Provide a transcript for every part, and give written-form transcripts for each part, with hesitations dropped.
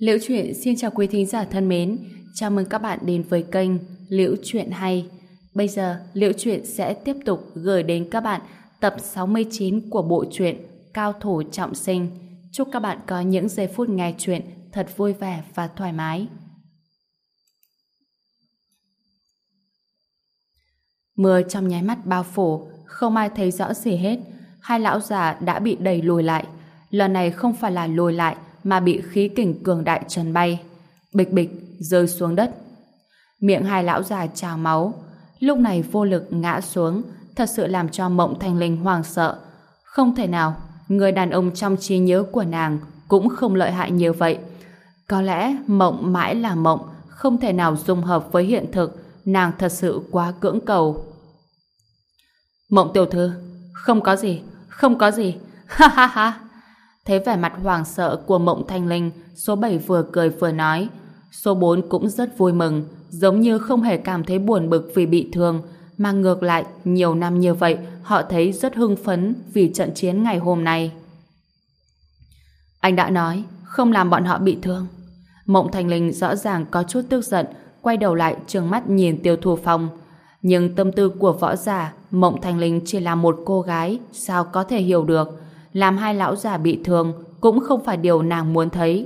Liễu Chuyện xin chào quý thính giả thân mến, chào mừng các bạn đến với kênh Liễu Chuyện Hay. Bây giờ, Liễu Chuyện sẽ tiếp tục gửi đến các bạn tập 69 của bộ truyện Cao Thủ Trọng Sinh. Chúc các bạn có những giây phút nghe chuyện thật vui vẻ và thoải mái. Mưa trong nháy mắt bao phủ, không ai thấy rõ gì hết. Hai lão già đã bị đẩy lùi lại. Lần này không phải là lùi lại, mà bị khí kình cường đại trần bay. Bịch bịch rơi xuống đất. Miệng hai lão già trào máu. Lúc này vô lực ngã xuống, thật sự làm cho Mộng Thanh Linh hoảng sợ. Không thể nào, người đàn ông trong trí nhớ của nàng cũng không lợi hại như vậy. Có lẽ mộng mãi là mộng, không thể nào dung hợp với hiện thực. Nàng thật sự quá cưỡng cầu. Mộng tiểu thư, không có gì, không có gì. Ha ha ha. Thấy vẻ mặt hoảng sợ của Mộng Thanh Linh, số 7 vừa cười vừa nói. Số 4 cũng rất vui mừng, giống như không hề cảm thấy buồn bực vì bị thương, mà ngược lại, nhiều năm như vậy, họ thấy rất hưng phấn vì trận chiến ngày hôm nay. Anh đã nói, không làm bọn họ bị thương. Mộng Thanh Linh rõ ràng có chút tức giận, quay đầu lại trừng mắt nhìn Tiêu Thu Phong. Nhưng tâm tư của võ giả, Mộng Thanh Linh chỉ là một cô gái, sao có thể hiểu được. Làm hai lão già bị thương cũng không phải điều nàng muốn thấy.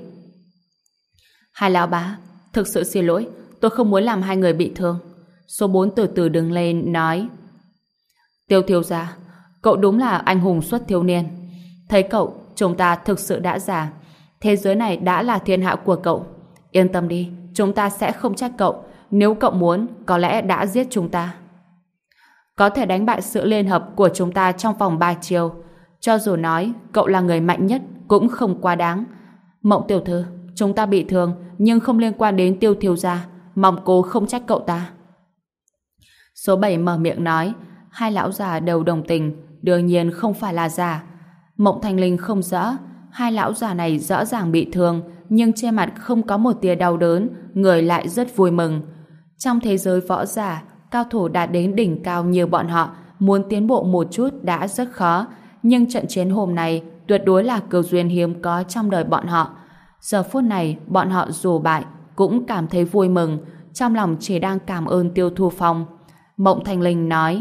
Hai lão bá, thực sự xin lỗi, tôi không muốn làm hai người bị thương. Số 4 từ từ đứng lên nói. Tiêu thiếu gia, cậu đúng là anh hùng xuất thiếu niên. Thấy cậu, chúng ta thực sự đã già. Thế giới này đã là thiên hạ của cậu. Yên tâm đi, chúng ta sẽ không trách cậu. Nếu cậu muốn, có lẽ đã giết chúng ta. Có thể đánh bại sự liên hợp của chúng ta trong vòng 3 chiều. Cho dù nói cậu là người mạnh nhất cũng không quá đáng. Mộng tiểu thư, chúng ta bị thương nhưng không liên quan đến Tiêu thiếu gia, mong cô không trách cậu ta. Số 7 mở miệng nói. Hai lão già đều đồng tình, đương nhiên không phải là giả. Mộng Thanh Linh không rõ, hai lão già này rõ ràng bị thương nhưng trên mặt không có một tia đau đớn, người lại rất vui mừng. Trong thế giới võ giả, cao thủ đạt đến đỉnh cao như bọn họ muốn tiến bộ một chút đã rất khó, nhưng trận chiến hôm nay tuyệt đối là cơ duyên hiếm có trong đời bọn họ. Giờ phút này, bọn họ dù bại cũng cảm thấy vui mừng, trong lòng chỉ đang cảm ơn Tiêu Thu Phong. Mộng Thanh Linh nói.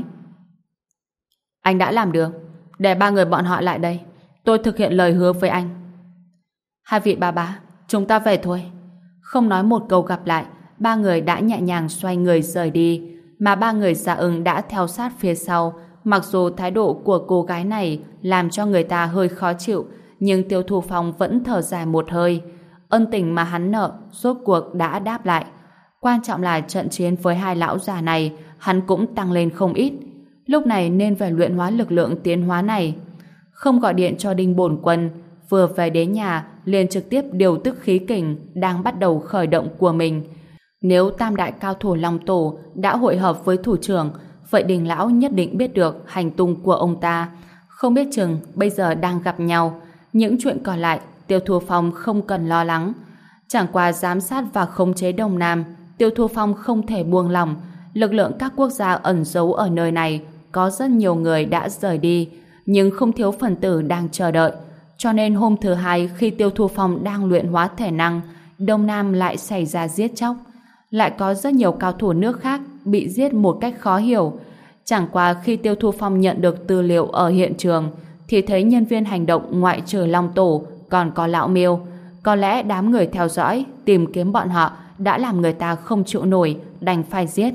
Anh đã làm được, để ba người bọn họ lại đây. Tôi thực hiện lời hứa với anh. Hai vị bà bá, chúng ta về thôi. Không nói một câu gặp lại, ba người đã nhẹ nhàng xoay người rời đi, mà ba người Dạ Ưng đã theo sát phía sau. Mặc dù thái độ của cô gái này làm cho người ta hơi khó chịu, nhưng Tiêu Thu Phong vẫn thở dài một hơi. Ân tình mà hắn nợ rốt cuộc đã đáp lại. Quan trọng là trận chiến với hai lão già này hắn cũng tăng lên không ít. Lúc này nên phải luyện hóa lực lượng tiến hóa này. Không gọi điện cho Đinh Bổn Quân, vừa về đến nhà liền trực tiếp điều tức khí kình đang bắt đầu khởi động của mình. Nếu tam đại cao thủ Long Tổ đã hội hợp với thủ trưởng, vậy Đình lão nhất định biết được hành tung của ông ta. Không biết chừng bây giờ đang gặp nhau. Những chuyện còn lại Tiêu Thu Phong không cần lo lắng. Chẳng qua giám sát và khống chế Đông Nam, Tiêu Thu Phong không thể buông lỏng. Lực lượng các quốc gia ẩn giấu ở nơi này có rất nhiều người đã rời đi, nhưng không thiếu phần tử đang chờ đợi. Cho nên hôm thứ hai khi Tiêu Thu Phong đang luyện hóa thể năng, Đông Nam lại xảy ra giết chóc. Lại có rất nhiều cao thủ nước khác bị giết một cách khó hiểu. Chẳng qua khi Tiêu Thu Phong nhận được tư liệu ở hiện trường thì thấy nhân viên hành động ngoại trừ Long Tổ còn có Lão Miêu. Có lẽ đám người theo dõi tìm kiếm bọn họ đã làm người ta không chịu nổi, đành phải giết.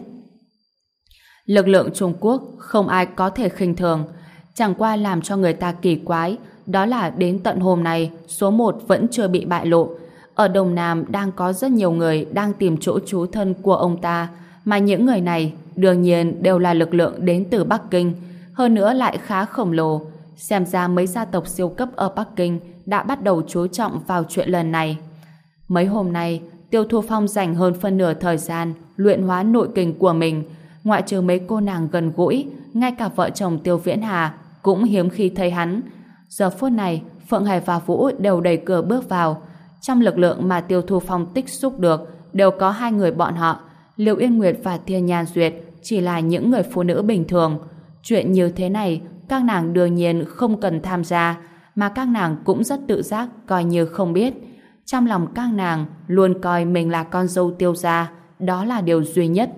Lực lượng Trung Quốc không ai có thể khinh thường. Chẳng qua làm cho người ta kỳ quái, đó là đến tận hôm nay số 1 vẫn chưa bị bại lộ. Ở Đông Nam đang có rất nhiều người đang tìm chỗ trú thân của ông ta, mà những người này đương nhiên đều là lực lượng đến từ Bắc Kinh, hơn nữa lại khá khổng lồ. Xem ra mấy gia tộc siêu cấp ở Bắc Kinh đã bắt đầu chú trọng vào chuyện lần này. Mấy hôm nay, Tiêu Thu Phong dành hơn phân nửa thời gian luyện hóa nội kình của mình. Ngoại trừ mấy cô nàng gần gũi, ngay cả vợ chồng Tiêu Viễn Hà cũng hiếm khi thấy hắn. Giờ phút này, Phượng Hải và Vũ đều đẩy cửa bước vào. Trong lực lượng mà Tiêu Thu Phong tích xúc được đều có hai người bọn họ. Liệu Yên Nguyệt và Thiên Nhan Duyệt chỉ là những người phụ nữ bình thường. Chuyện như thế này, các nàng đương nhiên không cần tham gia, mà các nàng cũng rất tự giác coi như không biết. Trong lòng các nàng luôn coi mình là con dâu Tiêu gia, đó là điều duy nhất.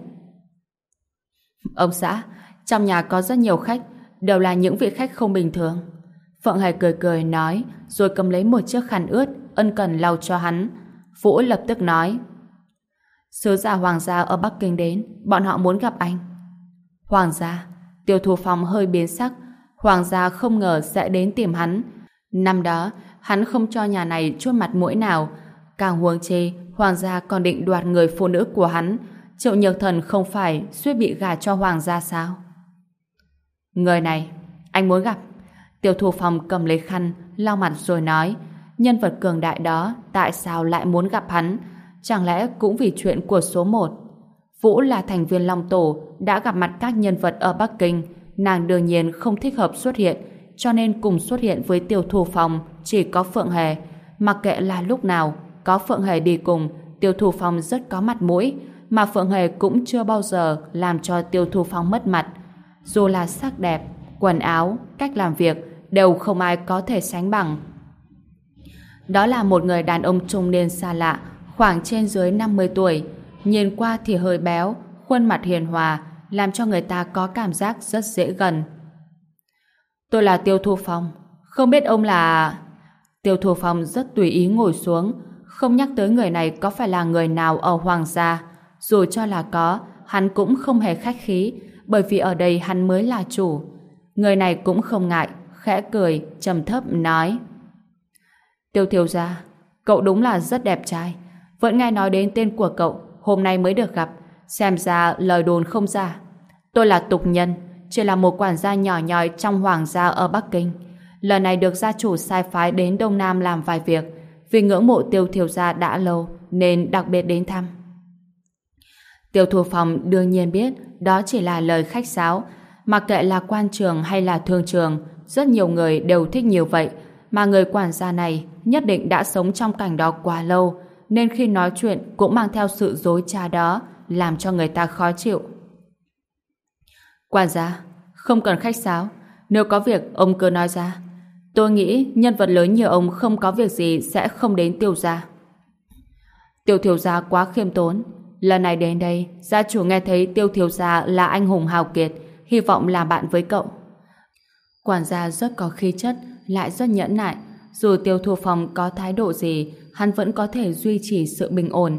Ông xã, trong nhà có rất nhiều khách, đều là những vị khách không bình thường. Phượng Hề cười cười nói, rồi cầm lấy một chiếc khăn ướt, ân cần lau cho hắn. Vũ lập tức nói, sứ giả Hoàng gia ở Bắc Kinh đến, bọn họ muốn gặp anh. Hoàng gia? Tiêu Thu Phong hơi biến sắc. Hoàng gia không ngờ sẽ đến tìm hắn. Năm đó, hắn không cho nhà này chút mặt mũi nào. Càng huống chi, Hoàng gia còn định đoạt người phụ nữ của hắn. Triệu Nhược Thần không phải suýt bị gả cho Hoàng gia sao? Người này, anh muốn gặp. Tiêu Thu Phong cầm lấy khăn, lau mặt rồi nói, nhân vật cường đại đó tại sao lại muốn gặp hắn? Chẳng lẽ cũng vì chuyện của số 1? Vũ là thành viên Long Tổ, đã gặp mặt các nhân vật ở Bắc Kinh, nàng đương nhiên không thích hợp xuất hiện, cho nên cùng xuất hiện với Tiêu Thu Phong chỉ có Phượng Hề. Mặc kệ là lúc nào, có Phượng Hề đi cùng, Tiêu Thu Phong rất có mặt mũi, mà Phượng Hề cũng chưa bao giờ làm cho Tiêu Thu Phong mất mặt. Dù là sắc đẹp, quần áo, cách làm việc, đều không ai có thể sánh bằng. Đó là một người đàn ông trung niên xa lạ, khoảng trên dưới 50 tuổi, nhìn qua thì hơi béo, khuôn mặt hiền hòa, làm cho người ta có cảm giác rất dễ gần. Tôi là Tiêu Thu Phong, không biết ông là... Tiêu Thu Phong rất tùy ý ngồi xuống, không nhắc tới người này có phải là người nào ở Hoàng gia. Dù cho là có, hắn cũng không hề khách khí, bởi vì ở đây hắn mới là chủ. Người này cũng không ngại, khẽ cười, trầm thấp nói, Tiêu thiếu gia, cậu đúng là rất đẹp trai. Vẫn nghe nói đến tên của cậu, hôm nay mới được gặp, xem ra lời đồn không giả. Tôi là tục nhân, chỉ là một quản gia nhỏ nhoi trong Hoàng gia ở Bắc Kinh. Lần này được gia chủ sai phái đến Đông Nam làm vài việc, vì ngưỡng mộ Tiêu thiếu gia đã lâu nên đặc biệt đến thăm. Tiêu Thu Phong đương nhiên biết đó chỉ là lời khách sáo, mặc kệ là quan trường hay là thương trường, rất nhiều người đều thích nhiều vậy, mà người quản gia này nhất định đã sống trong cảnh đó quá lâu, nên khi nói chuyện cũng mang theo sự dối trá đó, làm cho người ta khó chịu. Quản gia, không cần khách sáo, nếu có việc ông cứ nói ra. Tôi nghĩ nhân vật lớn như ông không có việc gì sẽ không đến Tiêu gia. Tiêu thiếu gia quá khiêm tốn. Lần này đến đây, gia chủ nghe thấy Tiêu thiếu gia là anh hùng hào kiệt, hy vọng làm bạn với cậu. Quản gia rất có khí chất, lại rất nhẫn nại. Dù Tiêu Thu Phong có thái độ gì, hắn vẫn có thể duy trì sự bình ổn.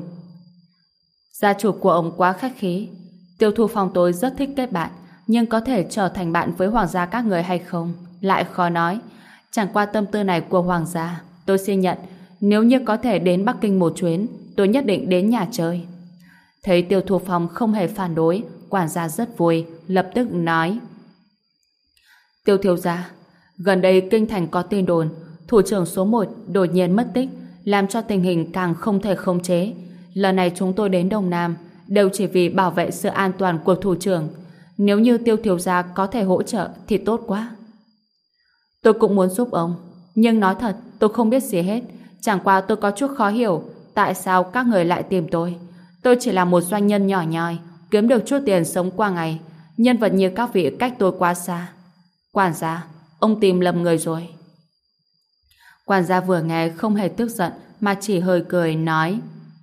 Gia chủ của ông quá khách khí. Tiêu Thu Phong tôi rất thích kết bạn, nhưng có thể trở thành bạn với Hoàng gia các người hay không, lại khó nói. Chẳng qua tâm tư này của Hoàng gia, tôi xin nhận, nếu như có thể đến Bắc Kinh một chuyến, tôi nhất định đến nhà chơi. Thấy Tiêu Thu Phong không hề phản đối, quản gia rất vui, lập tức nói, Tiêu thiếu gia, gần đây kinh thành có tin đồn thủ trưởng số 1 đột nhiên mất tích, làm cho tình hình càng không thể khống chế. Lần này chúng tôi đến Đông Nam đều chỉ vì bảo vệ sự an toàn của thủ trưởng. Nếu như Tiêu thiếu gia có thể hỗ trợ thì tốt quá. Tôi cũng muốn giúp ông, nhưng nói thật tôi không biết gì hết. Chẳng qua tôi có chút khó hiểu tại sao các người lại tìm tôi. Tôi chỉ là một doanh nhân nhỏ nhoi, kiếm được chút tiền sống qua ngày. Nhân vật như các vị cách tôi quá xa. Quản gia, ông tìm lầm người rồi. Quản gia vừa nghe không hề tức giận, mà chỉ hơi cười nói,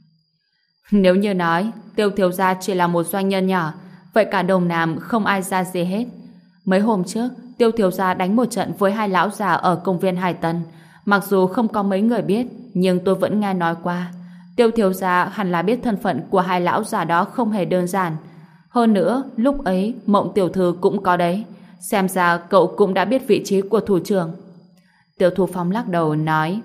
nếu như nói Tiêu thiếu gia chỉ là một doanh nhân nhỏ, vậy cả Đông Nam không ai ra gì hết. Mấy hôm trước Tiêu thiếu gia đánh một trận với hai lão già ở công viên Hải Tân. Mặc dù không có mấy người biết, nhưng tôi vẫn nghe nói qua. Tiêu thiếu gia hẳn là biết thân phận của hai lão già đó không hề đơn giản. Hơn nữa, lúc ấy Mộng tiểu thư cũng có đấy. Xem ra cậu cũng đã biết vị trí của thủ trưởng. Tiêu Thu Phong lắc đầu nói,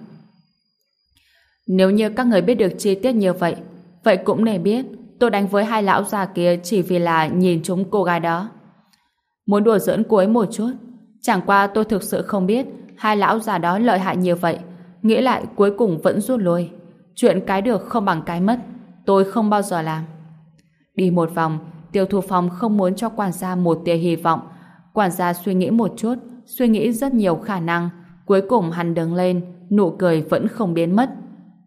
nếu như các người biết được chi tiết như vậy, vậy cũng nên biết tôi đánh với hai lão già kia chỉ vì là nhìn chúng cô gái đó. Muốn đùa giỡn cô ấy một chút. Chẳng qua tôi thực sự không biết hai lão già đó lợi hại như vậy. Nghĩ lại cuối cùng vẫn rút lui. Chuyện cái được không bằng cái mất, tôi không bao giờ làm. Đi một vòng, Tiêu Thu Phong không muốn cho quản gia một tia hy vọng. Quản gia suy nghĩ một chút, suy nghĩ rất nhiều khả năng. Cuối cùng hắn đứng lên, nụ cười vẫn không biến mất.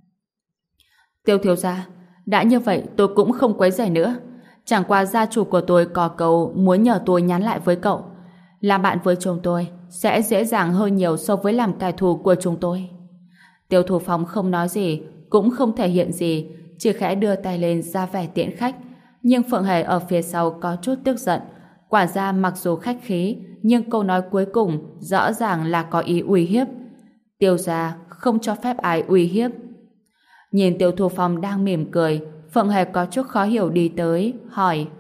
Tiêu thiếu gia, đã như vậy tôi cũng không quấy rầy nữa. Chẳng qua gia chủ của tôi có câu muốn nhờ tôi nhắn lại với cậu. Làm bạn với chúng tôi sẽ dễ dàng hơn nhiều so với làm kẻ thù của chúng tôi. Tiêu Thu Phong không nói gì, cũng không thể hiện gì, chỉ khẽ đưa tay lên ra vẻ tiễn khách. Nhưng Phượng Hề ở phía sau có chút tức giận. Quản gia mặc dù khách khí, nhưng câu nói cuối cùng rõ ràng là có ý uy hiếp. Tiêu gia không cho phép ai uy hiếp. Nhìn Tiêu Thu Phong đang mỉm cười, Phượng Hề có chút khó hiểu đi tới, hỏi: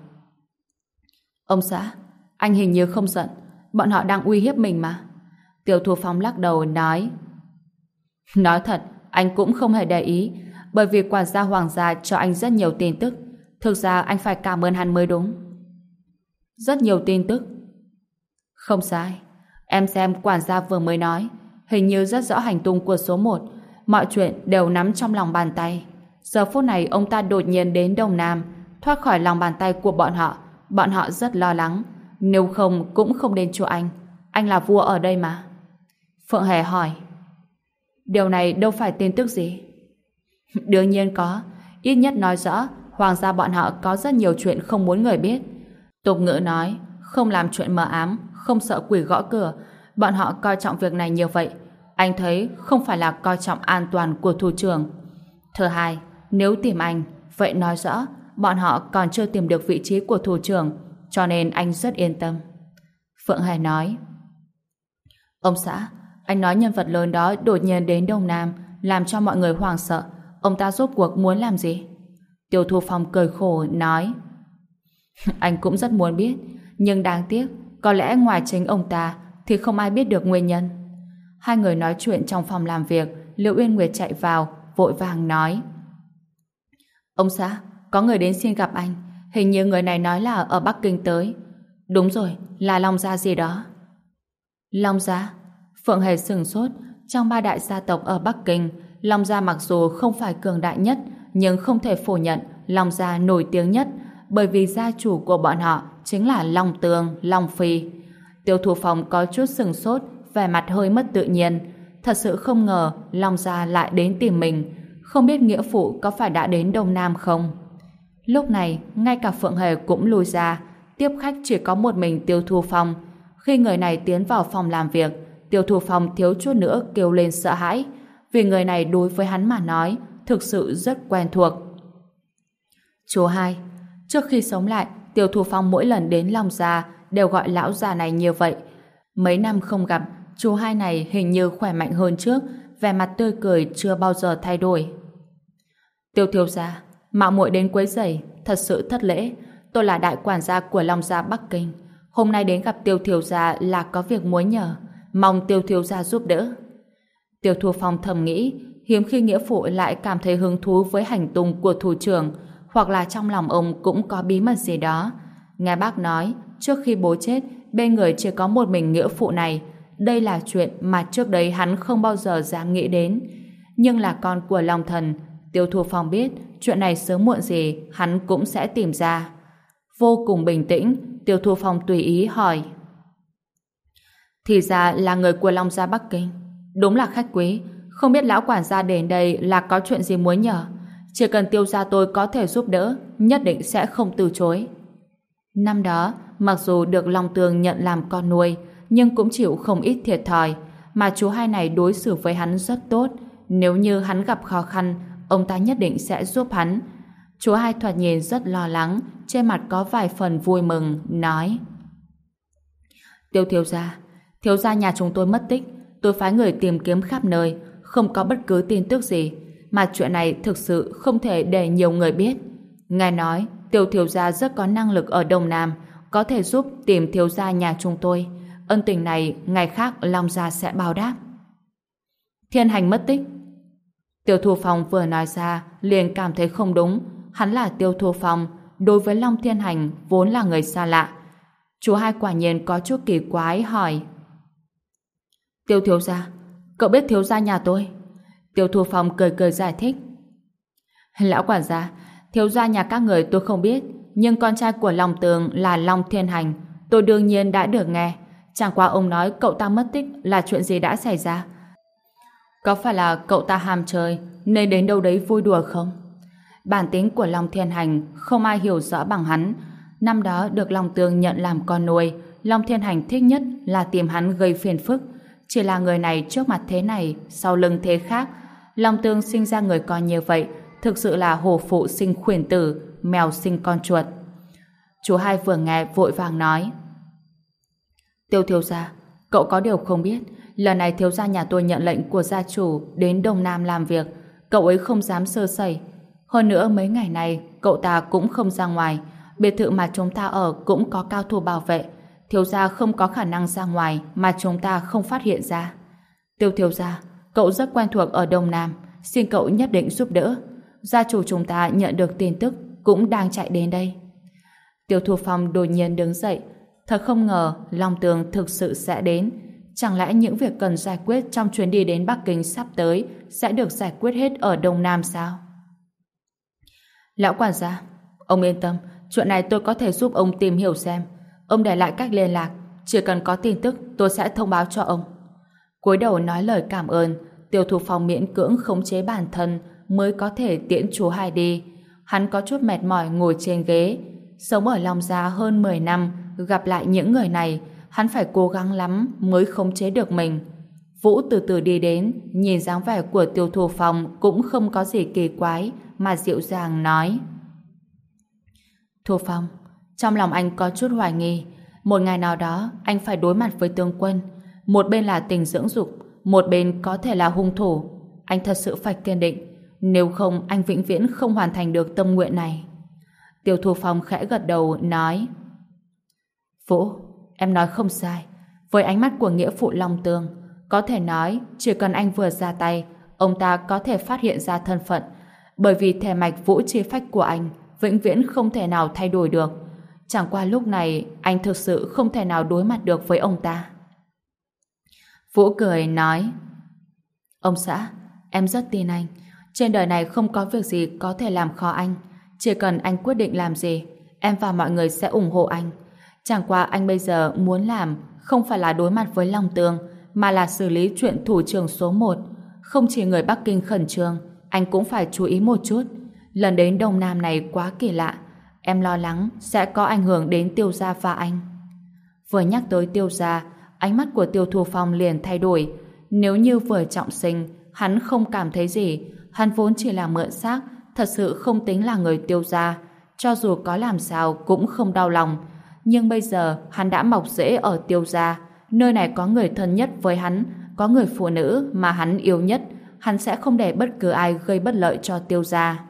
Ông xã, anh hình như không giận, bọn họ đang uy hiếp mình mà. Tiêu Thu Phong lắc đầu nói: Nói thật, anh cũng không hề để ý, bởi vì quản gia Hoàng gia cho anh rất nhiều tin tức. Thực ra anh phải cảm ơn hắn mới đúng. Rất nhiều tin tức? Không sai. Em xem quản gia vừa mới nói, hình như rất rõ hành tung của số 1. Mọi chuyện đều nắm trong lòng bàn tay. Giờ phút này ông ta đột nhiên đến Đông Nam, thoát khỏi lòng bàn tay của bọn họ. Bọn họ rất lo lắng. Nếu không cũng không đến chỗ anh. Anh là vua ở đây mà. Phượng Hề hỏi: Điều này đâu phải tin tức gì? Đương nhiên có. Ít nhất nói rõ Hoàng gia bọn họ có rất nhiều chuyện không muốn người biết. Tục ngữ nói không làm chuyện mờ ám, không sợ quỷ gõ cửa. Bọn họ coi trọng việc này như vậy. Anh thấy không phải là coi trọng an toàn của thủ trưởng. Thứ hai, nếu tìm anh, vậy nói rõ bọn họ còn chưa tìm được vị trí của thủ trưởng, cho nên anh rất yên tâm. Phượng Hải nói: Ông xã, anh nói nhân vật lớn đó đột nhiên đến Đông Nam, làm cho mọi người hoảng sợ. Ông ta rốt cuộc muốn làm gì? Tiêu Thu Phong cười khổ nói: Anh cũng rất muốn biết, nhưng đáng tiếc, có lẽ ngoài chính ông ta thì không ai biết được nguyên nhân. Hai người nói chuyện trong phòng làm việc, Liễu Uyên Nguyệt chạy vào, vội vàng nói: Ông xã, có người đến xin gặp anh. Hình như người này nói là ở Bắc Kinh tới. Đúng rồi, là Long Gia gì đó. Long Gia? Phượng Hề sửng sốt. Trong 3 đại gia tộc ở Bắc Kinh, Long Gia mặc dù không phải cường đại nhất, nhưng không thể phủ nhận Long Gia nổi tiếng nhất, bởi vì gia chủ của bọn họ chính là Long Tường, Long Phi. Tiêu Thu Phong có chút sửng sốt, vẻ mặt hơi mất tự nhiên. Thật sự không ngờ Long Gia lại đến tìm mình. Không biết nghĩa phụ có phải đã đến Đông Nam không? Lúc này, ngay cả Phượng Hề cũng lùi ra. Tiếp khách chỉ có một mình Tiêu Thu Phong. Khi người này tiến vào phòng làm việc, Tiêu Thu Phong thiếu chút nữa kêu lên sợ hãi, vì người này đối với hắn mà nói thực sự rất quen thuộc. Chú hai. Trước khi sống lại, Tiêu Thu Phong mỗi lần đến Long Gia đều gọi lão già này như vậy. Mấy năm không gặp, chú hai này hình như khỏe mạnh hơn trước, vẻ mặt tươi cười chưa bao giờ thay đổi. Tiêu thiếu gia, mạo muội đến quấy rầy, thật sự thất lễ. Tôi là đại quản gia của Long Gia Bắc Kinh. Hôm nay đến gặp Tiêu thiếu gia là có việc muốn nhờ, mong Tiêu thiếu gia giúp đỡ. Tiêu Thu Phong thầm nghĩ, hiếm khi nghĩa phụ lại cảm thấy hứng thú với hành tung của thủ trưởng, hoặc là trong lòng ông cũng có bí mật gì đó. Nghe bác nói, trước khi bố chết, bên người chỉ có một mình nghĩa phụ này. Đây là chuyện mà trước đấy hắn không bao giờ dám nghĩ đến. Nhưng là con của Long Thần, Tiêu Thu Phong biết chuyện này sớm muộn gì hắn cũng sẽ tìm ra. Vô cùng bình tĩnh, Tiêu Thu Phong tùy ý hỏi: Thì ra là người của Long Gia Bắc Kinh. Đúng là khách quý. Không biết lão quản gia đến đây là có chuyện gì muốn nhờ. Chỉ cần Tiêu gia tôi có thể giúp đỡ, nhất định sẽ không từ chối. Năm đó, mặc dù được Long Tường nhận làm con nuôi, nhưng cũng chịu không ít thiệt thòi, mà chú hai này đối xử với hắn rất tốt. Nếu như hắn gặp khó khăn, ông ta nhất định sẽ giúp hắn. Chú hai thoạt nhìn rất lo lắng, trên mặt có vài phần vui mừng, nói: Tiêu thiếu gia nhà chúng tôi mất tích. Tôi phái người tìm kiếm khắp nơi, không có bất cứ tin tức gì, mà chuyện này thực sự không thể để nhiều người biết. Nghe nói Tiêu thiếu gia rất có năng lực ở Đông Nam, có thể giúp tìm thiếu gia nhà chúng tôi. Ân tình này ngày khác Long Gia sẽ báo đáp. Thiên Hành mất tích. Tiêu Thu Phong vừa nói ra liền cảm thấy không đúng. Hắn là Tiêu Thu Phong, đối với Long Thiên Hành vốn là người xa lạ. Chú hai quả nhiên có chút kỳ quái, hỏi: Tiêu thiếu gia, cậu biết thiếu gia nhà tôi? Tiêu Thu Phong cười cười giải thích: Lão quản gia, thiếu gia nhà các người tôi không biết, nhưng con trai của Long Tường là Long Thiên Hành, tôi đương nhiên đã được nghe. Chẳng qua ông nói cậu ta mất tích là chuyện gì đã xảy ra? Có phải là cậu ta ham chơi nên đến đâu đấy vui đùa không? Bản tính của Long Thiên Hành không ai hiểu rõ bằng hắn. Năm đó được Long Tường nhận làm con nuôi, Long Thiên Hành thích nhất là tìm hắn gây phiền phức. Chỉ là người này trước mặt thế này, sau lưng thế khác. Long Tương sinh ra người con như vậy, thực sự là hổ phụ sinh khuyển tử, mèo sinh con chuột. Chú hai vừa nghe vội vàng nói: Tiêu thiếu gia, cậu có điều không biết, lần này thiếu gia nhà tôi nhận lệnh của gia chủ đến Đông Nam làm việc, cậu ấy không dám sơ sẩy. Hơn nữa mấy ngày này cậu ta cũng không ra ngoài, biệt thự mà chúng ta ở cũng có cao thủ bảo vệ, thiếu gia không có khả năng ra ngoài mà chúng ta không phát hiện ra. Tiêu thiếu gia, cậu rất quen thuộc ở Đông Nam, xin cậu nhất định giúp đỡ. Gia chủ chúng ta nhận được tin tức cũng đang chạy đến đây. Tiêu Thu Phong đột nhiên đứng dậy, thật không ngờ Long Tương thực sự sẽ đến. Chẳng lẽ những việc cần giải quyết trong chuyến đi đến Bắc Kinh sắp tới sẽ được giải quyết hết ở Đông Nam sao? Lão quản gia, ông yên tâm, chuyện này tôi có thể giúp ông tìm hiểu xem. Ông để lại cách liên lạc, chỉ cần có tin tức tôi sẽ thông báo cho ông. Cúi đầu nói lời cảm ơn, Tiêu Thu Phong miễn cưỡng khống chế bản thân mới có thể tiễn chú hai đi. Hắn có chút mệt mỏi ngồi trên ghế. Sống ở Long Gia hơn 10 năm, gặp lại những người này, hắn phải cố gắng lắm mới khống chế được mình. Vũ từ từ đi đến, nhìn dáng vẻ của Tiêu Thu Phong cũng không có gì kỳ quái, mà dịu dàng nói: Thu Phong, trong lòng anh có chút hoài nghi. Một ngày nào đó anh phải đối mặt với tướng quân. Một bên là tình dưỡng dục, một bên có thể là hung thủ. Anh thật sự phải kiên định, nếu không anh vĩnh viễn không hoàn thành được tâm nguyện này. Tiêu Thu Phong khẽ gật đầu nói: Vũ, em nói không sai. Với ánh mắt của nghĩa phụ Long Tương, có thể nói chỉ cần anh vừa ra tay, ông ta có thể phát hiện ra thân phận, bởi vì thể mạch vũ chi phách của anh vĩnh viễn không thể nào thay đổi được. Chẳng qua lúc này anh thực sự không thể nào đối mặt được với ông ta. Vũ cười nói: Ông xã, em rất tin anh. Trên đời này không có việc gì có thể làm khó anh. Chỉ cần anh quyết định làm gì, em và mọi người sẽ ủng hộ anh. Chẳng qua anh bây giờ muốn làm không phải là đối mặt với Long Tương, mà là xử lý chuyện thủ trưởng số 1. Không chỉ người Bắc Kinh khẩn trương, anh cũng phải chú ý một chút. Lần đến Đông Nam này quá kỳ lạ, em lo lắng sẽ có ảnh hưởng đến Tiêu gia và anh. Vừa nhắc tới Tiêu gia, ánh mắt của Tiêu Thu Phong liền thay đổi. Nếu như vừa trọng sinh, hắn không cảm thấy gì. Hắn vốn chỉ là mượn xác, thật sự không tính là người Tiêu gia. Cho dù có làm sao cũng không đau lòng. Nhưng bây giờ hắn đã mọc rễ ở Tiêu gia. Nơi này có người thân nhất với hắn, có người phụ nữ mà hắn yêu nhất. Hắn sẽ không để bất cứ ai gây bất lợi cho Tiêu gia.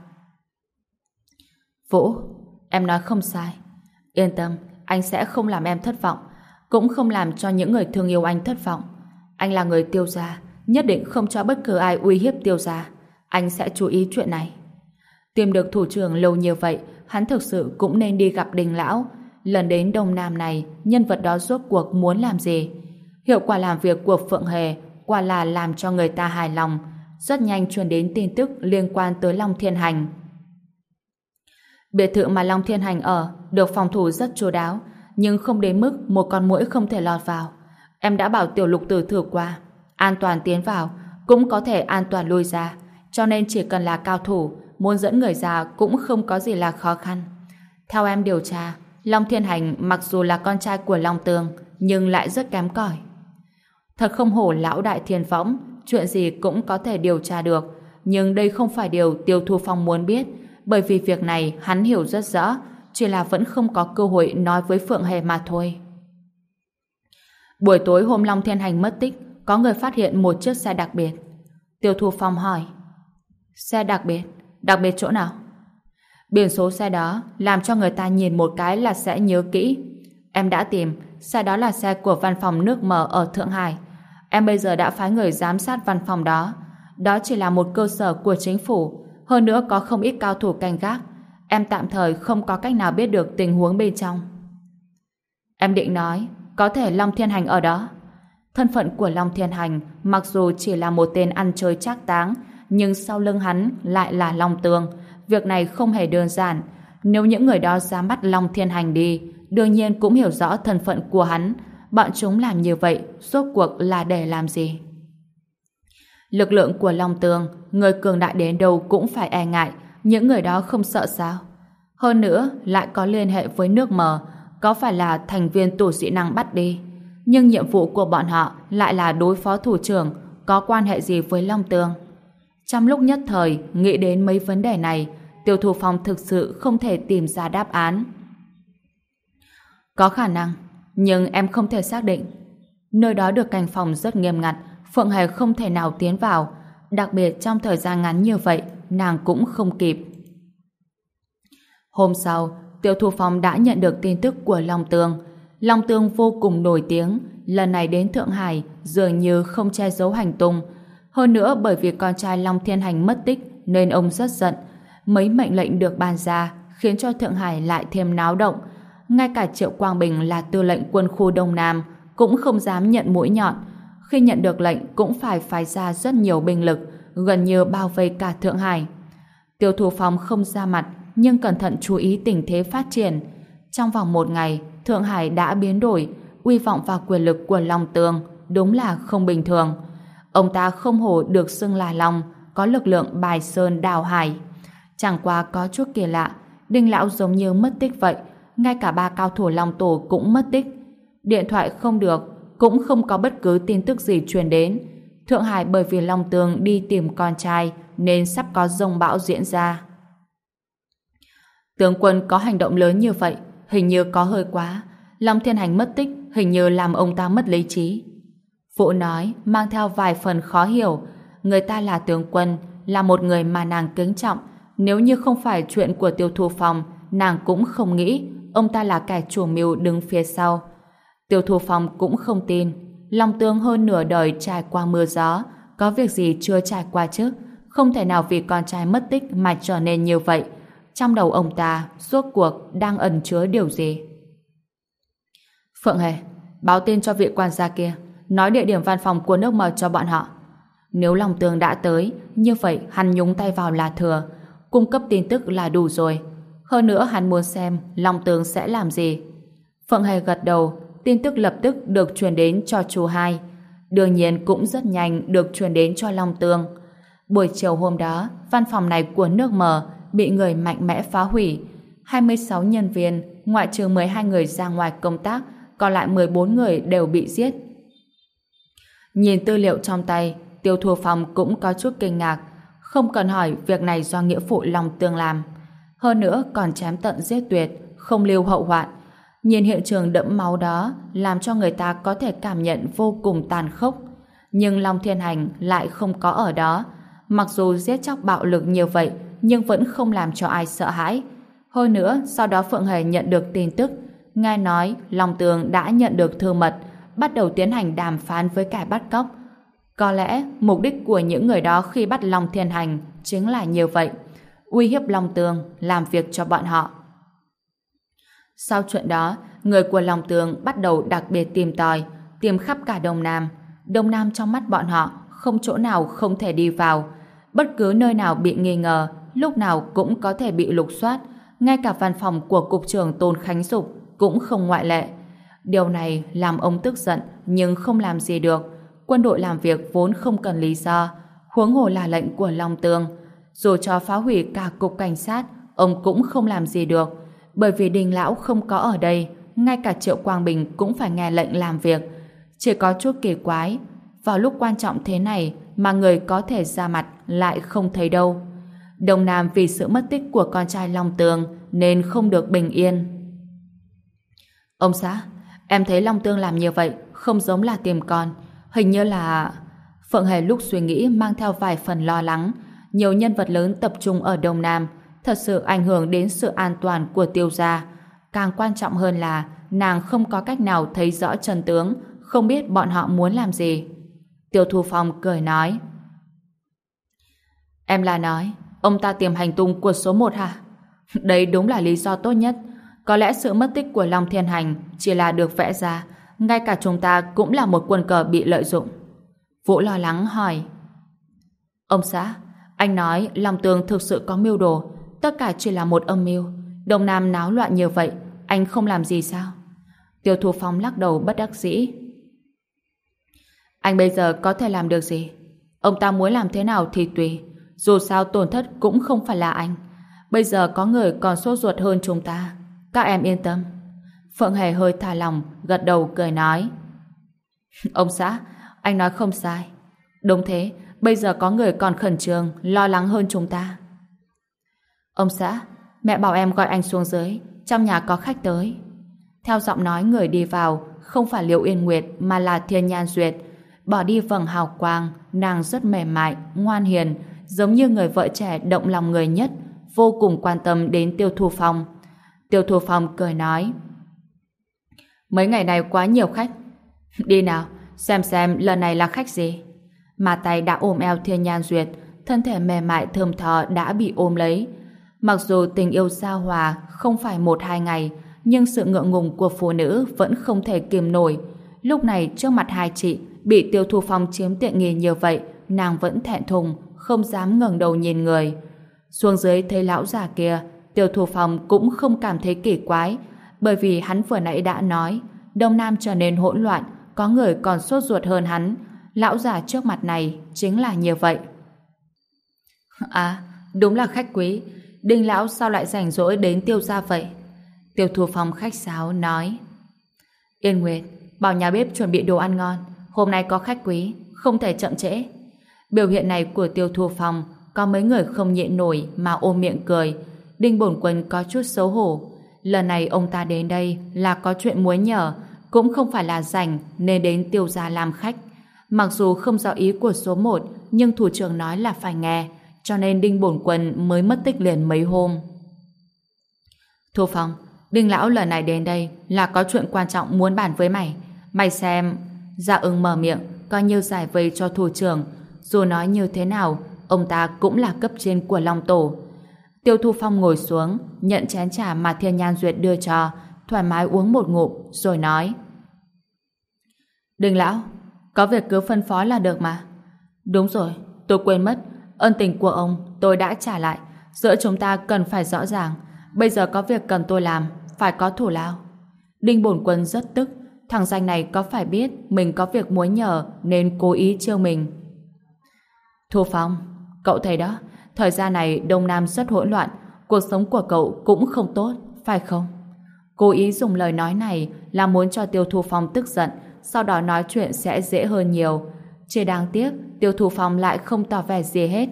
Vũ, em nói không sai. Yên tâm, anh sẽ không làm em thất vọng, cũng không làm cho những người thương yêu anh thất vọng. Anh là người Tiêu gia, nhất định không cho bất cứ ai uy hiếp Tiêu gia. Anh sẽ chú ý chuyện này. Tìm được thủ trưởng lâu như vậy, hắn thực sự cũng nên đi gặp Đình lão. Lần đến Đông Nam này, nhân vật đó rốt cuộc muốn làm gì? Hiệu quả làm việc của Phượng Hề quả là làm cho người ta hài lòng. Rất nhanh truyền đến tin tức liên quan tới Long Thiên Hành. Biệt thự mà Long Thiên Hành ở được phòng thủ rất chu đáo, nhưng không đến mức một con muỗi không thể lọt vào. Em đã bảo Tiểu Lục Tử thử qua, an toàn tiến vào cũng có thể an toàn lui ra, cho nên chỉ cần là cao thủ, muốn dẫn người ra cũng không có gì là khó khăn. Theo em điều tra, Long Thiên Hành mặc dù là con trai của Long Tường, nhưng lại rất kém cỏi. Thật không hổ lão đại thiên võng, chuyện gì cũng có thể điều tra được, nhưng đây không phải điều Tiêu Thu Phong muốn biết, bởi vì việc này hắn hiểu rất rõ, chỉ là vẫn không có cơ hội nói với Phượng Hề mà thôi. Buổi tối hôm Long Thiên Hành mất tích, có người phát hiện một chiếc xe đặc biệt. Tiêu Thu Phong hỏi: Xe đặc biệt? Đặc biệt chỗ nào? Biển số xe đó làm cho người ta nhìn một cái là sẽ nhớ kỹ. Em đã tìm, xe đó là xe của văn phòng nước mở ở Thượng Hải. Em bây giờ đã phái người giám sát văn phòng đó. Đó chỉ là một cơ sở của chính phủ, hơn nữa có không ít cao thủ canh gác. Em tạm thời không có cách nào biết được tình huống bên trong. Em định nói có thể Long Thiên Hành ở đó. Thân phận của Long Thiên Hành mặc dù chỉ là một tên ăn chơi trác táng, nhưng sau lưng hắn lại là Long Tường. Việc này không hề đơn giản. Nếu những người đó dám bắt Long Thiên Hành đi, đương nhiên cũng hiểu rõ thân phận của hắn. Bọn chúng làm như vậy rốt cuộc là để làm gì? Lực lượng của Long Tường, người cường đại đến đâu cũng phải e ngại. Những người đó không sợ sao? Hơn nữa lại có liên hệ với nước mờ, có phải là thành viên tổ dị năng bắt đi? Nhưng nhiệm vụ của bọn họ lại là đối phó thủ trưởng, có quan hệ gì với Long Tường? Trong lúc nhất thời nghĩ đến mấy vấn đề này, Tiêu Thu Phong thực sự không thể tìm ra đáp án. Có khả năng, nhưng em không thể xác định. Nơi đó được canh phòng rất nghiêm ngặt, Phượng Hề không thể nào tiến vào, đặc biệt trong thời gian ngắn như vậy, nàng cũng không kịp. Hôm sau, Tiêu Thu Phong đã nhận được tin tức của Long Tương. Long Tương vô cùng nổi tiếng, lần này đến Thượng Hải dường như không che giấu hành tung. Hơn nữa bởi vì con trai Long Thiên Hành mất tích nên ông rất giận. Mấy mệnh lệnh được ban ra khiến cho Thượng Hải lại thêm náo động. Ngay cả Triệu Quang Bình là tư lệnh quân khu Đông Nam cũng không dám nhận mũi nhọn. Khi nhận được lệnh cũng phải phái ra rất nhiều binh lực, gần như bao vây cả Thượng Hải. Tiêu Thu Phong không ra mặt nhưng cẩn thận chú ý tình thế phát triển. Trong vòng một ngày, Thượng Hải đã biến đổi, uy vọng và quyền lực của Long Tương đúng là không bình thường. Ông ta không hổ được xưng là Long, có lực lượng bài sơn đào hải. Chẳng qua có chút kỳ lạ, Đinh lão giống như mất tích vậy, ngay cả 3 cao thủ Long Tổ cũng mất tích. Điện thoại không được, cũng không có bất cứ tin tức gì truyền đến. Thượng Hải bởi vì Long Tương đi tìm con trai nên sắp có dông bão diễn ra. Tướng quân có hành động lớn như vậy, hình như có hơi quá. Long Thiên Hành mất tích, hình như làm ông ta mất lý trí. Vũ nói, mang theo vài phần khó hiểu. Người ta là tướng quân, là một người mà nàng kính trọng. Nếu như không phải chuyện của Tiêu Thu Phong, nàng cũng không nghĩ ông ta là kẻ chủ mưu đứng phía sau. Tiêu Thu Phong cũng không tin. Long Tương hơn nửa đời trải qua mưa gió, có việc gì chưa trải qua chứ? Không thể nào vì con trai mất tích mà trở nên như vậy. Trong đầu ông ta, rốt cuộc đang ẩn chứa điều gì? Phượng Hề, báo tin cho vị quan gia kia, nói địa điểm văn phòng của nước mời cho bọn họ. Nếu Long Tương đã tới, như vậy hắn nhúng tay vào là thừa, cung cấp tin tức là đủ rồi. Hơn nữa hắn muốn xem Long Tương sẽ làm gì. Phượng Hề gật đầu, tin tức lập tức được truyền đến cho chú hai. Đương nhiên cũng rất nhanh được truyền đến cho Long Tương. Buổi chiều hôm đó, văn phòng này của nước mờ bị người mạnh mẽ phá hủy. 26 nhân viên, ngoại trừ 12 người ra ngoài công tác, còn lại 14 người đều bị giết. Nhìn tư liệu trong tay, Tiêu Thu Phong cũng có chút kinh ngạc. Không cần hỏi việc này do nghĩa phụ Long Tương làm. Hơn nữa còn chém tận giết tuyệt, không lưu hậu hoạn. Nhìn hiện trường đẫm máu đó làm cho người ta có thể cảm nhận vô cùng tàn khốc. Nhưng Long Thiên Hành lại không có ở đó. Mặc dù giết chóc bạo lực như vậy nhưng vẫn không làm cho ai sợ hãi. Hơn nữa, sau đó Phượng Hề nhận được tin tức, nghe nói Long Tương đã nhận được thư mật, bắt đầu tiến hành đàm phán với kẻ bắt cóc. Có lẽ mục đích của những người đó khi bắt Long Thiên Hành chính là như vậy, uy hiếp Long Tương, làm việc cho bọn họ. Sau chuyện đó, người của Long Tương bắt đầu đặc biệt tìm tòi, tìm khắp cả Đông Nam. Đông Nam trong mắt bọn họ không chỗ nào không thể đi vào. Bất cứ nơi nào bị nghi ngờ, lúc nào cũng có thể bị lục soát. Ngay cả văn phòng của Cục trưởng Tôn Khánh Dục cũng không ngoại lệ. Điều này làm ông tức giận nhưng không làm gì được. Quân đội làm việc vốn không cần lý do, huống hồ là lệnh của Long Tương. Dù cho phá hủy cả cục cảnh sát, ông cũng không làm gì được. Bởi vì Đinh Lão không có ở đây, ngay cả Triệu Quang Bình cũng phải nghe lệnh làm việc. Chỉ có chút kỳ quái, vào lúc quan trọng thế này mà người có thể ra mặt lại không thấy đâu. Đông Nam vì sự mất tích của con trai Long Tương nên không được bình yên. Ông xã, em thấy Long Tương làm như vậy không giống là tìm con, hình như là... Phượng Hề lúc suy nghĩ mang theo vài phần lo lắng. Nhiều nhân vật lớn tập trung ở Đông Nam thật sự ảnh hưởng đến sự an toàn của Tiêu gia. Càng quan trọng hơn là nàng không có cách nào thấy rõ chân tướng, không biết bọn họ muốn làm gì. Tiêu Thu Phong cười nói, em là nói ông ta tìm hành tung của số 1 hả? Đấy đúng là lý do tốt nhất. Có lẽ sự mất tích của Long Thiên Hành chỉ là được vẽ ra, ngay cả chúng ta cũng là một quân cờ bị lợi dụng. Vũ lo lắng hỏi, ông xã, anh nói Long Tương thực sự có mưu đồ, tất cả chỉ là một âm mưu. Đông Nam náo loạn như vậy, anh không làm gì sao? Tiêu Thu Phong lắc đầu bất đắc dĩ. Anh bây giờ có thể làm được gì? Ông ta muốn làm thế nào thì tùy, dù sao tổn thất cũng không phải là anh. Bây giờ có người còn sốt ruột hơn chúng ta. Các em yên tâm. Phượng Hề hơi thả lòng, gật đầu cười nói, ông xã, anh nói không sai. Đúng thế, bây giờ có người còn khẩn trương, lo lắng hơn chúng ta. Ông xã, mẹ bảo em gọi anh xuống dưới, trong nhà có khách tới. Theo giọng nói người đi vào, không phải Liễu Yên Nguyệt mà là Thiên Nhan Duyệt. Bỏ đi vầng hào quang, nàng rất mềm mại, ngoan hiền, giống như người vợ trẻ động lòng người nhất, vô cùng quan tâm đến Tiêu Thu Phong. Tiêu Thu Phong cười nói: mấy ngày này quá nhiều khách. Đi nào, xem lần này là khách gì. Mà tay đã ôm eo Thiên Nhan Duyệt, thân thể mềm mại thơm tho đã bị ôm lấy. Mặc dù tình yêu giao hòa không phải 1-2 ngày, nhưng sự ngượng ngùng của phụ nữ vẫn không thể kìm nổi. Lúc này trước mặt hai chị, bị Tiêu Thu Phong chiếm tiện nghi như vậy, nàng vẫn thẹn thùng, không dám ngẩng đầu nhìn người. Xuống dưới thấy lão già kia, Tiêu Thu Phong cũng không cảm thấy kỳ quái, bởi vì hắn vừa nãy đã nói, Đông Nam trở nên hỗn loạn, có người còn sốt ruột hơn hắn. Lão già trước mặt này chính là như vậy. À, đúng là khách quý. Đinh lão sao lại rảnh rỗi đến Tiêu gia vậy? Tiêu Thu Phong khách sáo nói: Yên Nguyệt, bảo nhà bếp chuẩn bị đồ ăn ngon, hôm nay có khách quý, không thể chậm trễ. Biểu hiện này của Tiêu Thu Phong có mấy người không nhịn nổi mà ôm miệng cười. Đinh Bổn Quân có chút xấu hổ. Lần này ông ta đến đây là có chuyện muốn nhờ, cũng không phải là rảnh nên đến Tiêu gia làm khách. Mặc dù không rõ ý của số 1, nhưng thủ trưởng nói là phải nghe, cho nên Đinh Bổn Quân mới mất tích liền mấy hôm. Thu Phong, Đinh lão lần này đến đây là có chuyện quan trọng muốn bàn với mày. Mày xem. Dạ Ưng mở miệng, coi như giải vây cho thủ trưởng. Dù nói như thế nào, ông ta cũng là cấp trên của Long Tổ. Tiêu Thu Phong ngồi xuống, nhận chén trà mà Thiên Nhan Duyệt đưa cho, thoải mái uống một ngụm, rồi nói: Đinh lão, có việc cứ phân phó là được mà. Đúng rồi, tôi quên mất, ân tình của ông tôi đã trả lại. Giữa chúng ta cần phải rõ ràng. Bây giờ có việc cần tôi làm, phải có thù lao. Đinh Bổn Quân rất tức, thằng danh này có phải biết mình có việc muốn nhờ nên cố ý trêu mình. Thu Phong, cậu thấy đó, thời gian này Đông Nam rất hỗn loạn, cuộc sống của cậu cũng không tốt, phải không? Cố ý dùng lời nói này là muốn cho Tiêu Thu Phong tức giận, sau đó nói chuyện sẽ dễ hơn nhiều. Chỉ đáng tiếc Tiêu Thu Phong lại không tỏ vẻ gì hết.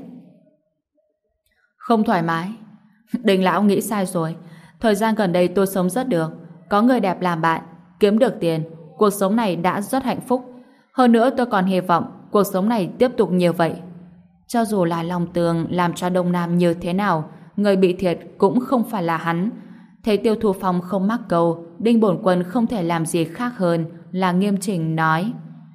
Không thoải mái. Đinh lão nghĩ sai rồi. Thời gian gần đây tôi sống rất được, có người đẹp làm bạn, kiếm được tiền, cuộc sống này đã rất hạnh phúc. Hơn nữa tôi còn hy vọng cuộc sống này tiếp tục như vậy. Cho dù là Long Tường làm cho Đông Nam như thế nào, người bị thiệt cũng không phải là hắn. Thấy Tiêu Thu Phong không mắc câu, Đinh Bổn Quân không thể làm gì khác hơn là nghiêm chỉnh nói: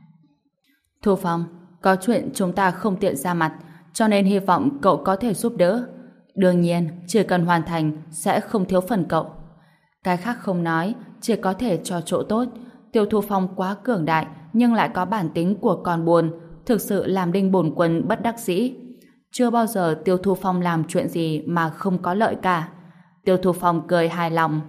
Thu Phong, có chuyện chúng ta không tiện ra mặt, cho nên hy vọng cậu có thể giúp đỡ. Đương nhiên, chỉ cần hoàn thành sẽ không thiếu phần cậu. Cái khác không nói, chỉ có thể cho chỗ tốt. Tiêu Thu Phong quá cường đại nhưng lại có bản tính của con buồn, thực sự làm Đinh Bổn Quân bất đắc dĩ. Chưa bao giờ Tiêu Thu Phong làm chuyện gì mà không có lợi cả. Tiêu Thu Phong cười hài lòng.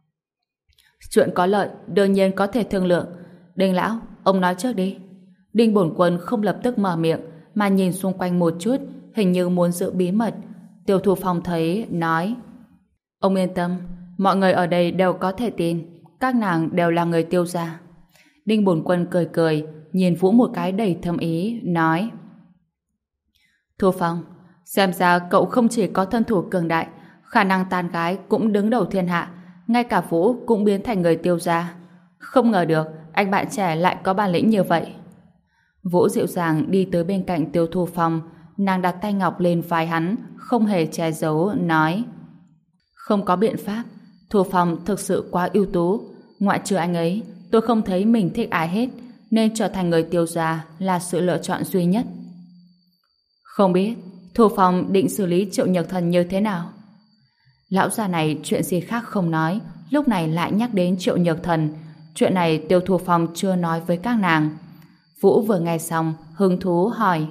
Chuyện có lợi đương nhiên có thể thương lượng. Đinh lão, ông nói trước đi. Đinh Bổn Quân không lập tức mở miệng mà nhìn xung quanh một chút, hình như muốn giữ bí mật. Tiêu Thu Phong thấy, nói: Ông yên tâm, mọi người ở đây đều có thể tin, các nàng đều là người Tiêu gia. Đinh Bổn Quân cười cười, nhìn Vũ một cái đầy thâm ý, nói: Thu Phong, xem ra cậu không chỉ có thân thủ cường đại, khả năng tán gái cũng đứng đầu thiên hạ, ngay cả Vũ cũng biến thành người Tiêu gia. Không ngờ được anh bạn trẻ lại có bản lĩnh như vậy. Vũ dịu dàng đi tới bên cạnh Tiêu Thu Phong, nàng đặt tay ngọc lên vai hắn, không hề che giấu, nói: Không có biện pháp, Thu Phong thực sự quá ưu tú, ngoại trừ anh ấy, tôi không thấy mình thích ai hết, nên trở thành người Tiêu gia là sự lựa chọn duy nhất. Không biết Thu Phong định xử lý Triệu Nhược Thần như thế nào? Lão già này chuyện gì khác không nói, lúc này lại nhắc đến Triệu Nhược Thần. Chuyện này Tiêu Thu Phong chưa nói với các nàng. Vũ vừa nghe xong, hứng thú hỏi: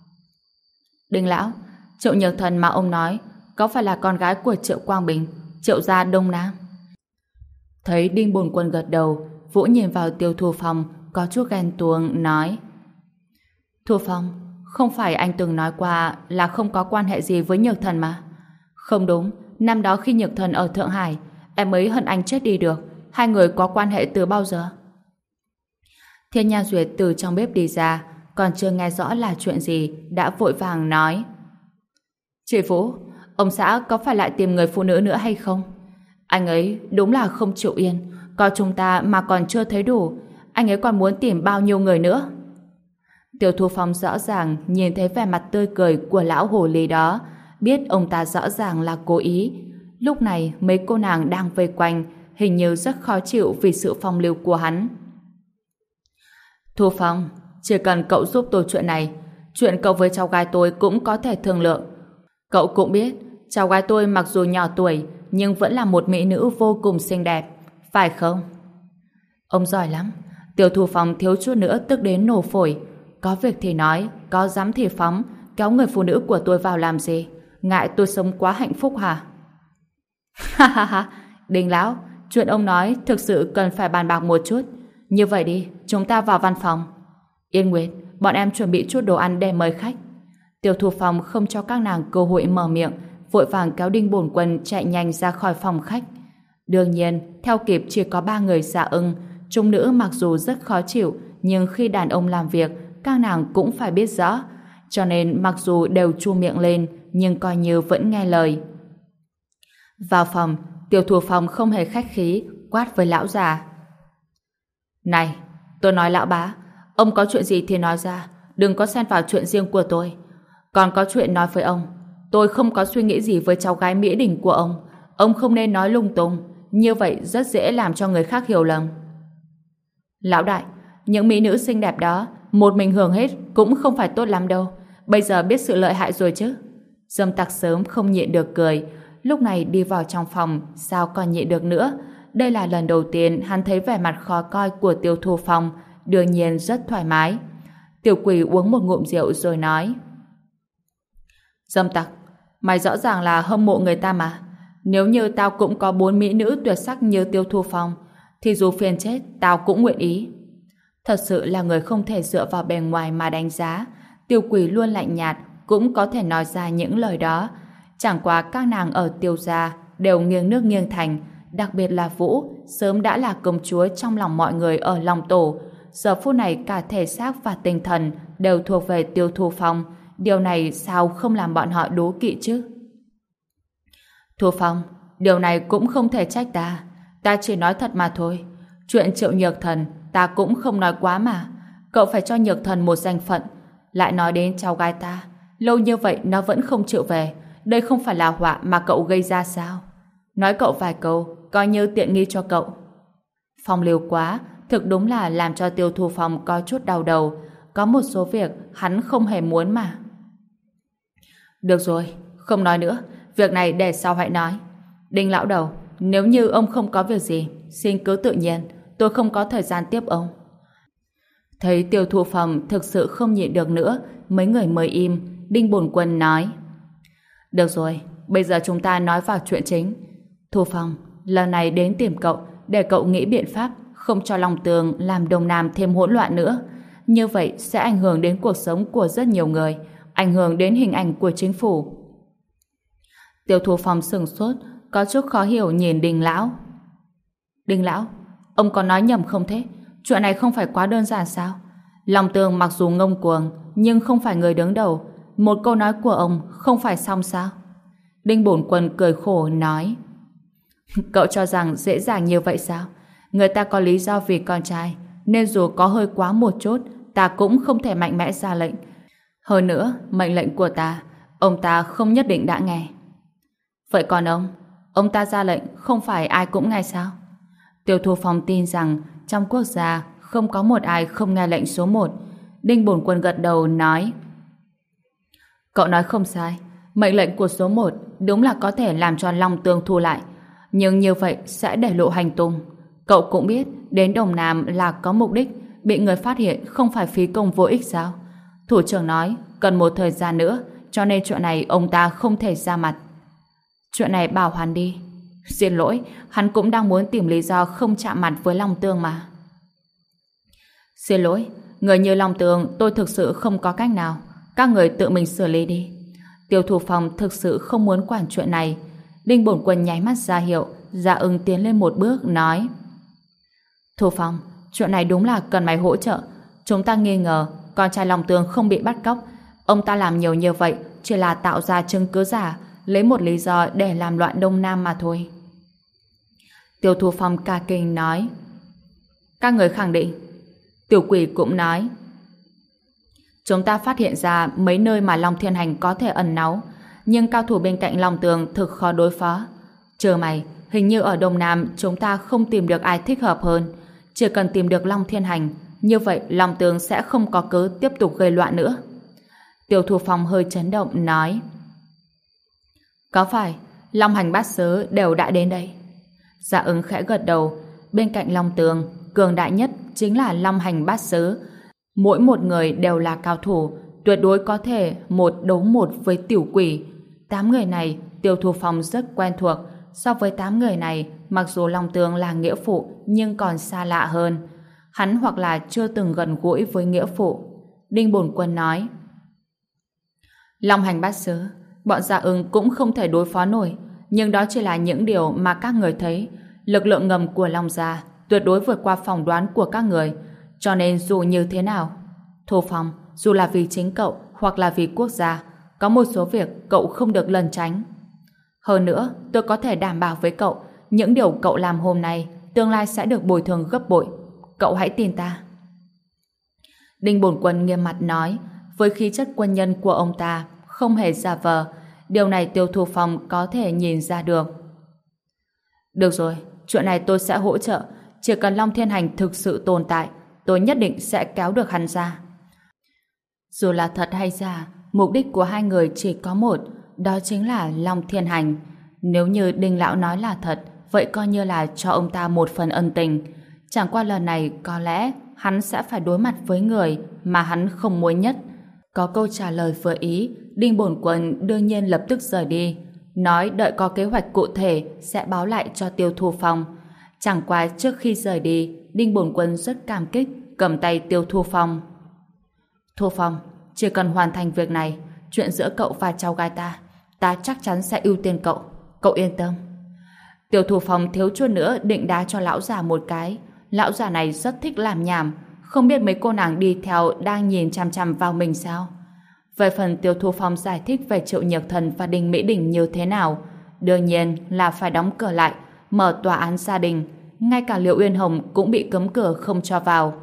Đinh lão, Triệu Nhược Thần mà ông nói có phải là con gái của Triệu Quang Bình, Triệu gia Đông Nam? Thấy Đinh Bổn Quân gật đầu, Vũ nhìn vào Tiêu Thu Phong có chút ghen tuông, nói: Thu Phong, không phải anh từng nói qua là không có quan hệ gì với Nhược Thần mà? Không đúng, năm đó khi Nhược Thần ở Thượng Hải, em ấy hận anh chết đi được. Hai người có quan hệ từ bao giờ? Thiên Nha Duyệt từ trong bếp đi ra, còn chưa nghe rõ là chuyện gì, đã vội vàng nói. Chị Vũ, ông xã có phải lại tìm người phụ nữ nữa hay không? Anh ấy đúng là không chịu yên, coi chúng ta mà còn chưa thấy đủ, anh ấy còn muốn tìm bao nhiêu người nữa? Tiêu Thu Phong rõ ràng nhìn thấy vẻ mặt tươi cười của lão hồ ly đó, biết ông ta rõ ràng là cố ý. Lúc này mấy cô nàng đang vây quanh, hình như rất khó chịu vì sự phong lưu của hắn. Thu Phong, chỉ cần cậu giúp tôi chuyện này, chuyện cậu với cháu gái tôi cũng có thể thương lượng. Cậu cũng biết, cháu gái tôi mặc dù nhỏ tuổi, nhưng vẫn là một mỹ nữ vô cùng xinh đẹp, phải không? Ông giỏi lắm. Tiêu Thu Phong thiếu chút nữa tức đến nổ phổi. Có việc thì nói, có dám thì phóng, kéo người phụ nữ của tôi vào làm gì? Ngại tôi sống quá hạnh phúc hả? Ha ha ha, Đinh lão, chuyện ông nói thực sự cần phải bàn bạc một chút. Như vậy đi, chúng ta vào văn phòng. Yên Nguyệt, bọn em chuẩn bị chút đồ ăn để mời khách. Tiêu Thu Phong không cho các nàng cơ hội mở miệng, vội vàng kéo Đinh Bổn Quân chạy nhanh ra khỏi phòng khách. Đương nhiên, theo kịp chỉ có 3 người Dạ Ưng. Chúng nữ mặc dù rất khó chịu, nhưng khi đàn ông làm việc, các nàng cũng phải biết rõ. Cho nên mặc dù đều chu miệng lên, nhưng coi như vẫn nghe lời. Vào phòng, Tiêu Thu Phong không hề khách khí, quát với lão già. Này, tôi nói lão bá, ông có chuyện gì thì nói ra, đừng có xen vào chuyện riêng của tôi. Còn có chuyện nói với ông, tôi không có suy nghĩ gì với cháu gái Mỹ Đình của ông không nên nói lung tung, như vậy rất dễ làm cho người khác hiểu lầm. Lão đại, những mỹ nữ xinh đẹp đó, một mình hưởng hết cũng không phải tốt lắm đâu, bây giờ biết sự lợi hại rồi chứ. Dâm Tặc sớm không nhịn được cười, lúc này đi vào trong phòng, sao còn nhịn được nữa. Đây là lần đầu tiên hắn thấy vẻ mặt khó coi của Tiêu Thu Phong, đương nhiên rất thoải mái. Tiểu Quỷ uống một ngụm rượu rồi nói. Dâm Tặc, mày rõ ràng là hâm mộ người ta mà. Nếu như tao cũng có 4 mỹ nữ tuyệt sắc như Tiêu Thu Phong, thì dù phiền chết, tao cũng nguyện ý. Thật sự là người không thể dựa vào bề ngoài mà đánh giá. Tiểu Quỷ luôn lạnh nhạt, cũng có thể nói ra những lời đó. Chẳng qua các nàng ở Tiêu gia đều nghiêng nước nghiêng thành, đặc biệt là Vũ, sớm đã là công chúa trong lòng mọi người ở Long Tổ. Giờ phút này cả thể xác và tinh thần đều thuộc về Tiêu Thu Phong. Điều này sao không làm bọn họ đố kỵ chứ? Thu Phong, điều này cũng không thể trách ta. Ta chỉ nói thật mà thôi. Chuyện Triệu Nhược Thần ta cũng không nói quá mà. Cậu phải cho Nhược Thần một danh phận. Lại nói đến cháu gái ta, lâu như vậy nó vẫn không chịu về. Đây không phải là họa mà cậu gây ra sao? Nói cậu vài câu, coi như tiện nghi cho cậu. Phong lưu quá, thực đúng là làm cho Tiêu Thu Phong có chút đau đầu. Có một số việc hắn không hề muốn mà. Được rồi, không nói nữa. Việc này để sau hãy nói. Đinh lão đầu, nếu như ông không có việc gì, xin cứ tự nhiên, tôi không có thời gian tiếp ông. Thấy Tiêu Thu Phong thực sự không nhịn được nữa, mấy người mới im. Đinh Bổn Quân nói. Được rồi, bây giờ chúng ta nói vào chuyện chính. Thu Phong, lần này đến tìm cậu để cậu nghĩ biện pháp không cho Long Tường làm Đông Nam thêm hỗn loạn nữa. Như vậy sẽ ảnh hưởng đến cuộc sống của rất nhiều người, ảnh hưởng đến hình ảnh của chính phủ. Tiêu Thu Phong sửng sốt, có chút khó hiểu nhìn Đinh lão. Đinh lão, ông có nói nhầm không thế? Chuyện này không phải quá đơn giản sao? Long Tường mặc dù ngông cuồng, nhưng không phải người đứng đầu. Một câu nói của ông không phải xong sao? Đinh Bổn Quân cười khổ nói. Cậu cho rằng dễ dàng như vậy sao? Người ta có lý do vì con trai, nên dù có hơi quá một chút, ta cũng không thể mạnh mẽ ra lệnh. Hơn nữa, mệnh lệnh của ta, ông ta không nhất định đã nghe. Vậy còn ông ta ra lệnh không phải ai cũng nghe sao? Tiêu Thu Phong tin rằng trong quốc gia không có một ai không nghe lệnh số 1. Đinh Bổn Quân gật đầu nói. Cậu nói không sai, mệnh lệnh của số 1 đúng là có thể làm cho Long Tường thu lại, nhưng như vậy sẽ để lộ hành tung. Cậu cũng biết đến Đông Nam là có mục đích, bị người phát hiện không phải phí công vô ích sao? Thủ trưởng nói cần một thời gian nữa, cho nên chuyện này ông ta không thể ra mặt. Chuyện này bảo hắn đi. Xin lỗi, hắn cũng đang muốn tìm lý do không chạm mặt với Long Tường mà. Xin lỗi, người như Long Tường tôi thực sự không có cách nào. Các người tự mình xử lý đi. Tiêu Thu Phong thực sự không muốn quản chuyện này. Đinh Bổn Quân nháy mắt ra hiệu, Dạ Ưng tiến lên một bước nói. Thu Phong, chuyện này đúng là cần mày hỗ trợ. Chúng ta nghi ngờ con trai Long Tường không bị bắt cóc. Ông ta làm nhiều như vậy chỉ là tạo ra chứng cứ giả, lấy một lý do để làm loạn Đông Nam mà thôi. Tiêu Thu Phong ca kinh nói. Các người khẳng định. Tiểu Quỷ cũng nói. Chúng ta phát hiện ra mấy nơi mà Long Thiên Hành có thể ẩn náu, nhưng cao thủ bên cạnh Long Tường thực khó đối phó. Chờ mày, hình như ở Đông Nam chúng ta không tìm được ai thích hợp hơn. Chỉ cần tìm được Long Thiên Hành, như vậy Long Tường sẽ không có cớ tiếp tục gây loạn nữa. Tiêu Thu Phong hơi chấn động nói. Có phải Long Hành Bát Sớ đều đã đến đây? Dạ Ứng khẽ gật đầu. Bên cạnh Long Tường, cường đại nhất chính là Long Hành Bát Sớ. Mỗi một người đều là cao thủ, tuyệt đối có thể 1-1 với Tiểu Quỷ. 8 người này Tiêu Thu Phong rất quen thuộc. So với 8 người này, mặc dù Long Tường là nghĩa phụ nhưng còn xa lạ hơn. Hắn hoặc là chưa từng gần gũi với nghĩa phụ. Đinh Bổn Quân nói. Long Hành Bát Sớ, bọn Dạ Ứng cũng không thể đối phó nổi, nhưng đó chỉ là những điều mà các người thấy. Lực lượng ngầm của Long Gia tuyệt đối vượt qua phỏng đoán của các người, cho nên dù như thế nào, Thu Phong, dù là vì chính cậu hoặc là vì quốc gia, có một số việc cậu không được lẩn tránh. Hơn nữa, tôi có thể đảm bảo với cậu, những điều cậu làm hôm nay tương lai sẽ được bồi thường gấp bội. Cậu hãy tin ta. Đinh Bổn Quân nghiêm mặt nói, với khí chất quân nhân của ông ta không hề giả vờ. Điều này Tiêu Thu Phong có thể nhìn ra được. Được rồi, chuyện này tôi sẽ hỗ trợ. Chỉ cần Long Thiên Hành thực sự tồn tại, tôi nhất định sẽ kéo được hắn ra. Dù là thật hay giả, mục đích của hai người chỉ có một, đó chính là Long Thiên Hành. Nếu như Đinh Lão nói là thật, vậy coi như là cho ông ta một phần ân tình. Chẳng qua lần này có lẽ hắn sẽ phải đối mặt với người mà hắn không muốn nhất. Có câu trả lời vừa ý, Đinh Bổn Quân đương nhiên lập tức rời đi, nói đợi có kế hoạch cụ thể sẽ báo lại cho Tiêu Thu Phong. Chẳng qua trước khi rời đi, Đinh Bổn Quân rất cảm kích, cầm tay Tiêu Thu Phong. Thu Phong, chỉ cần hoàn thành việc này, chuyện giữa cậu và cháu gái ta chắc chắn sẽ ưu tiên cậu. Cậu yên tâm. Tiêu Thu Phong thiếu chút nữa định đá cho lão già một cái. Lão già này rất thích làm nhảm, không biết mấy cô nàng đi theo đang nhìn chằm chằm vào mình sao. Về phần Tiêu Thu Phong giải thích về Triệu Nhược Thần và Đinh Mỹ Đình như thế nào, đương nhiên là phải đóng cửa lại, mở tòa án gia đình. Ngay cả Liệu Uyên Hồng cũng bị cấm cửa không cho vào.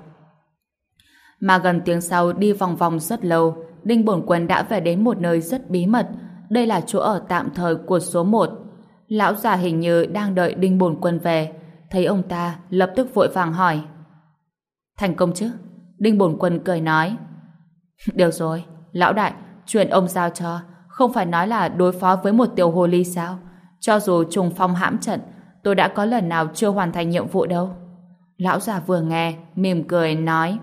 Mà gần tiếng sau đi vòng vòng rất lâu, Đinh Bổn Quân đã về đến một nơi rất bí mật. Đây là chỗ ở tạm thời của số 1. Lão già hình như đang đợi Đinh Bổn Quân về. Thấy ông ta, lập tức vội vàng hỏi. Thành công chứ? Đinh Bổn Quân cười nói. Được rồi, lão đại, chuyện ông giao cho, không phải nói là đối phó với một tiểu hồ ly sao? Cho dù trùng phong hãm trận, tôi đã có lần nào chưa hoàn thành nhiệm vụ đâu. Lão già vừa nghe, mỉm cười nói.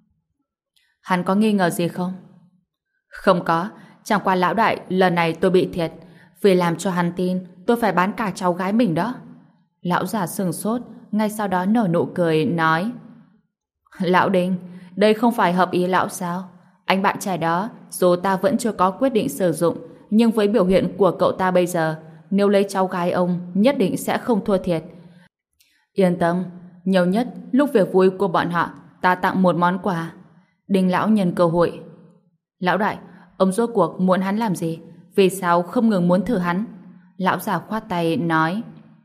Hắn có nghi ngờ gì không? Không có, chẳng qua lão đại, lần này tôi bị thiệt. Vì làm cho hắn tin, tôi phải bán cả cháu gái mình đó. Lão già sừng sốt, ngay sau đó nở nụ cười, nói. Lão Đinh, đây không phải hợp ý lão sao? Anh bạn trai đó, dù ta vẫn chưa có quyết định sử dụng, nhưng với biểu hiện của cậu ta bây giờ, nếu lấy cháu gái ông, nhất định sẽ không thua thiệt. Yên tâm, nhiều nhất, lúc việc vui của bọn họ, ta tặng một món quà. Đinh lão nhân cơ hội. Lão đại, ông rốt cuộc muốn hắn làm gì? Vì sao không ngừng muốn thử hắn? Lão già khoát tay, nói.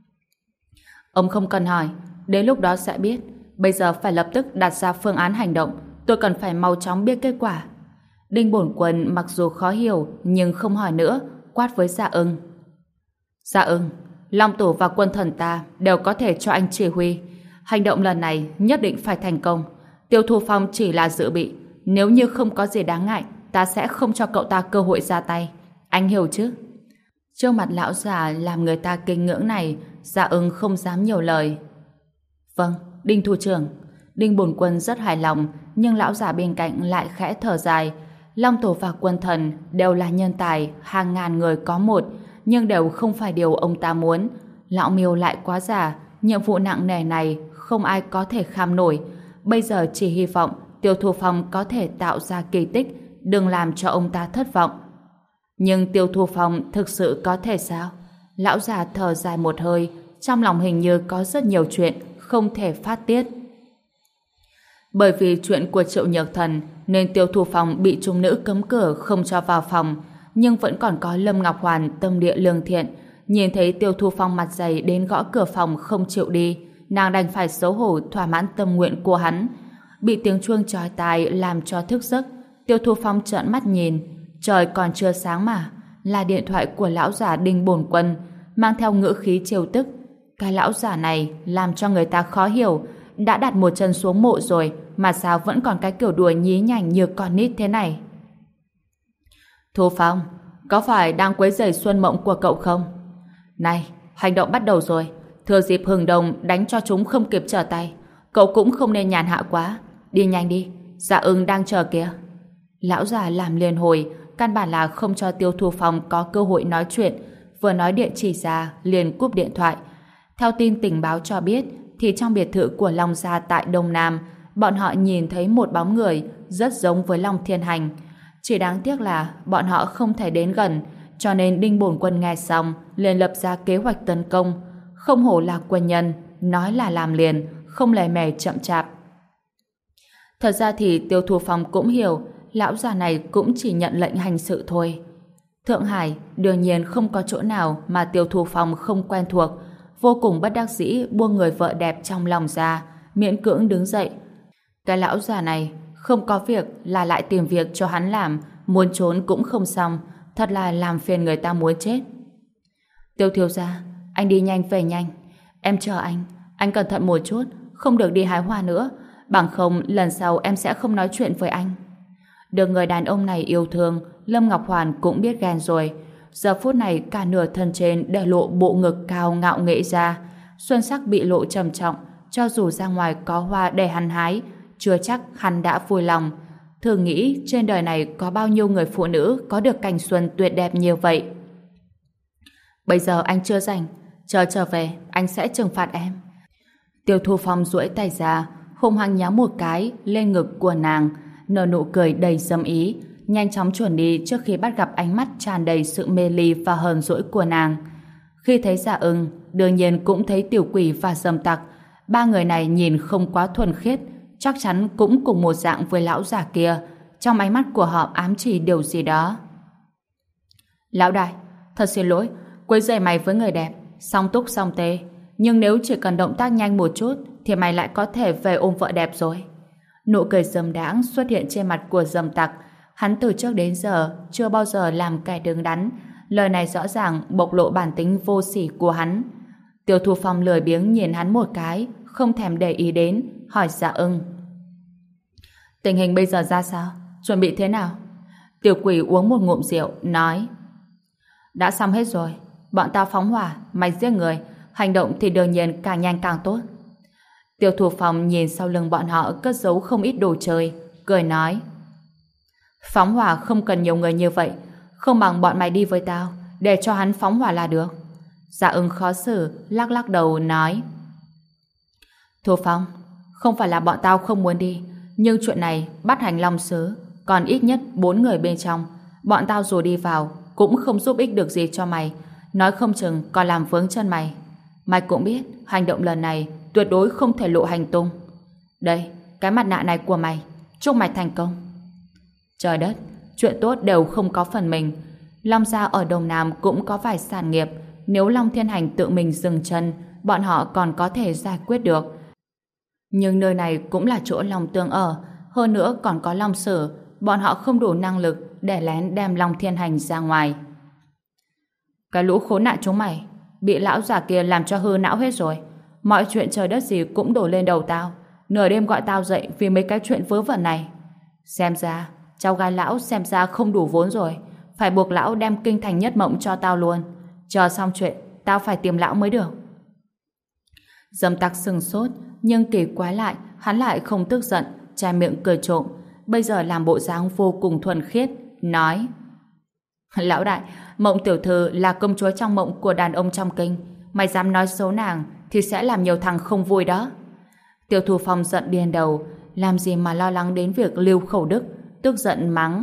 Ông không cần hỏi, đến lúc đó sẽ biết. Bây giờ phải lập tức đặt ra phương án hành động. Tôi cần phải mau chóng biết kết quả. Đinh Bổn Quân mặc dù khó hiểu, nhưng không hỏi nữa, quát với Dạ Ưng. Dạ Ưng, Long Tổ và quân thần ta đều có thể cho anh chỉ huy. Hành động lần này nhất định phải thành công. Tiêu Thu Phong chỉ là dự bị. Nếu như không có gì đáng ngại, ta sẽ không cho cậu ta cơ hội ra tay. Anh hiểu chứ? Trước mặt lão già làm người ta kinh ngưỡng này, Dạ Ưng không dám nhiều lời. Vâng, Đinh thủ trưởng. Đinh Bổn Quân rất hài lòng, nhưng lão già bên cạnh lại khẽ thở dài. Long Tổ và quân thần đều là nhân tài, hàng ngàn người có một, nhưng đều không phải điều ông ta muốn. Lão Miêu lại quá già, nhiệm vụ nặng nề này không ai có thể kham nổi. Bây giờ chỉ hy vọng Tiêu Thu Phong có thể tạo ra kỳ tích, đừng làm cho ông ta thất vọng. Nhưng Tiêu Thu Phong thực sự có thể sao? Lão già thở dài một hơi, trong lòng hình như có rất nhiều chuyện không thể phát tiết. Bởi vì chuyện của Triệu Nhược Thần nên Tiêu Thu Phong bị chúng nữ cấm cửa không cho vào phòng, nhưng vẫn còn có Lâm Ngọc Hoàn tâm địa lương thiện. Nhìn thấy Tiêu Thu Phong mặt dày đến gõ cửa phòng không chịu đi, nàng đành phải xấu hổ thỏa mãn tâm nguyện của hắn. Bị tiếng chuông chói tai làm cho thức giấc, Tiêu Thu Phong trợn mắt nhìn, trời còn chưa sáng mà, là điện thoại của lão giả Đinh Bổn Quân, mang theo ngữ khí trêu tức. Cái lão giả này làm cho người ta khó hiểu, đã đặt một chân xuống mộ rồi mà sao vẫn còn cái kiểu đùa nhí nhảnh như con nít thế này. Thu Phong, có phải đang quấy rầy xuân mộng của cậu không? Này, hành động bắt đầu rồi, thừa dịp hừng đông đánh cho chúng không kịp trở tay, cậu cũng không nên nhàn hạ quá, đi nhanh đi, Dạ Ưng đang chờ kìa. Lão già làm liền hồi, căn bản là không cho Tiêu Thu Phong có cơ hội nói chuyện, vừa nói địa chỉ ra liền cúp điện thoại. Theo tin tình báo cho biết, thì trong biệt thự của Long Gia tại Đông Nam, bọn họ nhìn thấy một bóng người rất giống với Long Thiên Hành. Chỉ đáng tiếc là bọn họ không thể đến gần, cho nên Đinh Bổn Quân nghe xong liền lập ra kế hoạch tấn công. Không hổ là quân nhân, nói là làm liền, không lề mề chậm chạp. Thật ra thì Tiêu Thu Phong cũng hiểu, lão già này cũng chỉ nhận lệnh hành sự thôi. Thượng Hải đương nhiên không có chỗ nào mà Tiêu Thu Phong không quen thuộc, vô cùng bất đắc dĩ buông người vợ đẹp trong lòng ra, miễn cưỡng đứng dậy. Cái lão già này không có việc là lại tìm việc cho hắn làm, muốn trốn cũng không xong, thật là làm phiền người ta muốn chết. Tiêu thiếu gia, anh đi nhanh về nhanh, em chờ anh cẩn thận một chút, không được đi hái hoa nữa, bằng không lần sau em sẽ không nói chuyện với anh. Được người đàn ông này yêu thương, Lâm Ngọc Hoàn cũng biết ghen rồi. Giờ phút này cả nửa thân trên để lộ bộ ngực cao ngạo nghễ ra, xuân sắc bị lộ trầm trọng, cho dù ra ngoài có hoa để hắn hái, chưa chắc hắn đã vui lòng. Thử nghĩ trên đời này có bao nhiêu người phụ nữ có được cảnh xuân tuyệt đẹp như vậy. Bây giờ anh chưa rảnh, chờ trở về anh sẽ trừng phạt em. Tiêu Thu Phong duỗi tay ra, hung hăng nhắm một cái lên ngực của nàng, nở nụ cười đầy dâm ý, nhanh chóng chuẩn đi trước khi bắt gặp ánh mắt tràn đầy sự mê ly và hờn dỗi của nàng. Khi thấy Dạ Ưng, đương nhiên cũng thấy Tiểu Quỷ và Dâm Tặc. Ba người này nhìn không quá thuần khiết, chắc chắn cũng cùng một dạng với lão già kia. Trong ánh mắt của họ ám chỉ điều gì đó. Lão đại, thật xin lỗi, quấy rầy mày với người đẹp, song túc song tê. Nhưng nếu chỉ cần động tác nhanh một chút, thì mày lại có thể về ôm vợ đẹp rồi. Nụ cười dâm đãng xuất hiện trên mặt của Dâm Tặc. Hắn từ trước đến giờ chưa bao giờ làm kẻ đứng đắn. Lời này rõ ràng bộc lộ bản tính vô sỉ của hắn. Tiêu Thu Phong lười biếng nhìn hắn một cái, không thèm để ý đến, hỏi Dạ Ưng. Tình hình bây giờ ra sao? Chuẩn bị thế nào? Tiểu Quỷ uống một ngụm rượu, nói: đã xong hết rồi. Bọn tao phóng hỏa, mày giết người. Hành động thì đương nhiên càng nhanh càng tốt. Tiêu Thu Phong nhìn sau lưng bọn họ cất giấu không ít đồ chơi, cười nói: phóng hỏa không cần nhiều người như vậy, không bằng bọn mày đi với tao, để cho hắn phóng hỏa là được. Dạ Ưng khó xử, lắc lắc đầu nói: Thu Phong, không phải là bọn tao không muốn đi, nhưng chuyện này bắt Hành Long Sứ, còn ít nhất 4 người bên trong, bọn tao dù đi vào cũng không giúp ích được gì cho mày, nói không chừng còn làm vướng chân mày. Mày cũng biết, hành động lần này tuyệt đối không thể lộ hành tung. Đây, cái mặt nạ này của mày, chúc mày thành công. Trời đất, chuyện tốt đều không có phần mình. Long gia ở Đông Nam cũng có vài sản nghiệp, nếu Long Thiên Hành tự mình dừng chân, bọn họ còn có thể giải quyết được. Nhưng nơi này cũng là chỗ Long Tương ở, hơn nữa còn có Long Sử, bọn họ không đủ năng lực để lén đem Long Thiên Hành ra ngoài. Cái lũ khốn nạn chúng mày, bị lão già kia làm cho hư não hết rồi. Mọi chuyện trời đất gì cũng đổ lên đầu tao, nửa đêm gọi tao dậy vì mấy cái chuyện vớ vẩn này. Xem ra cháu gái lão xem ra không đủ vốn rồi, phải buộc lão đem kinh thành nhất mộng cho tao luôn. Chờ xong chuyện tao phải tìm lão mới được. Dâm Tặc sừng sốt, nhưng kỳ quái lại hắn lại không tức giận, che miệng cười trộm, bây giờ làm bộ dáng vô cùng thuần khiết, nói: lão đại, Mộng tiểu thư là công chúa trong mộng của đàn ông trong kinh, mày dám nói xấu nàng thì sẽ làm nhiều thằng không vui đó. Tiêu Thu Phong giận điên đầu, làm gì mà lo lắng đến việc Lưu Khẩu Đức, tức giận mắng: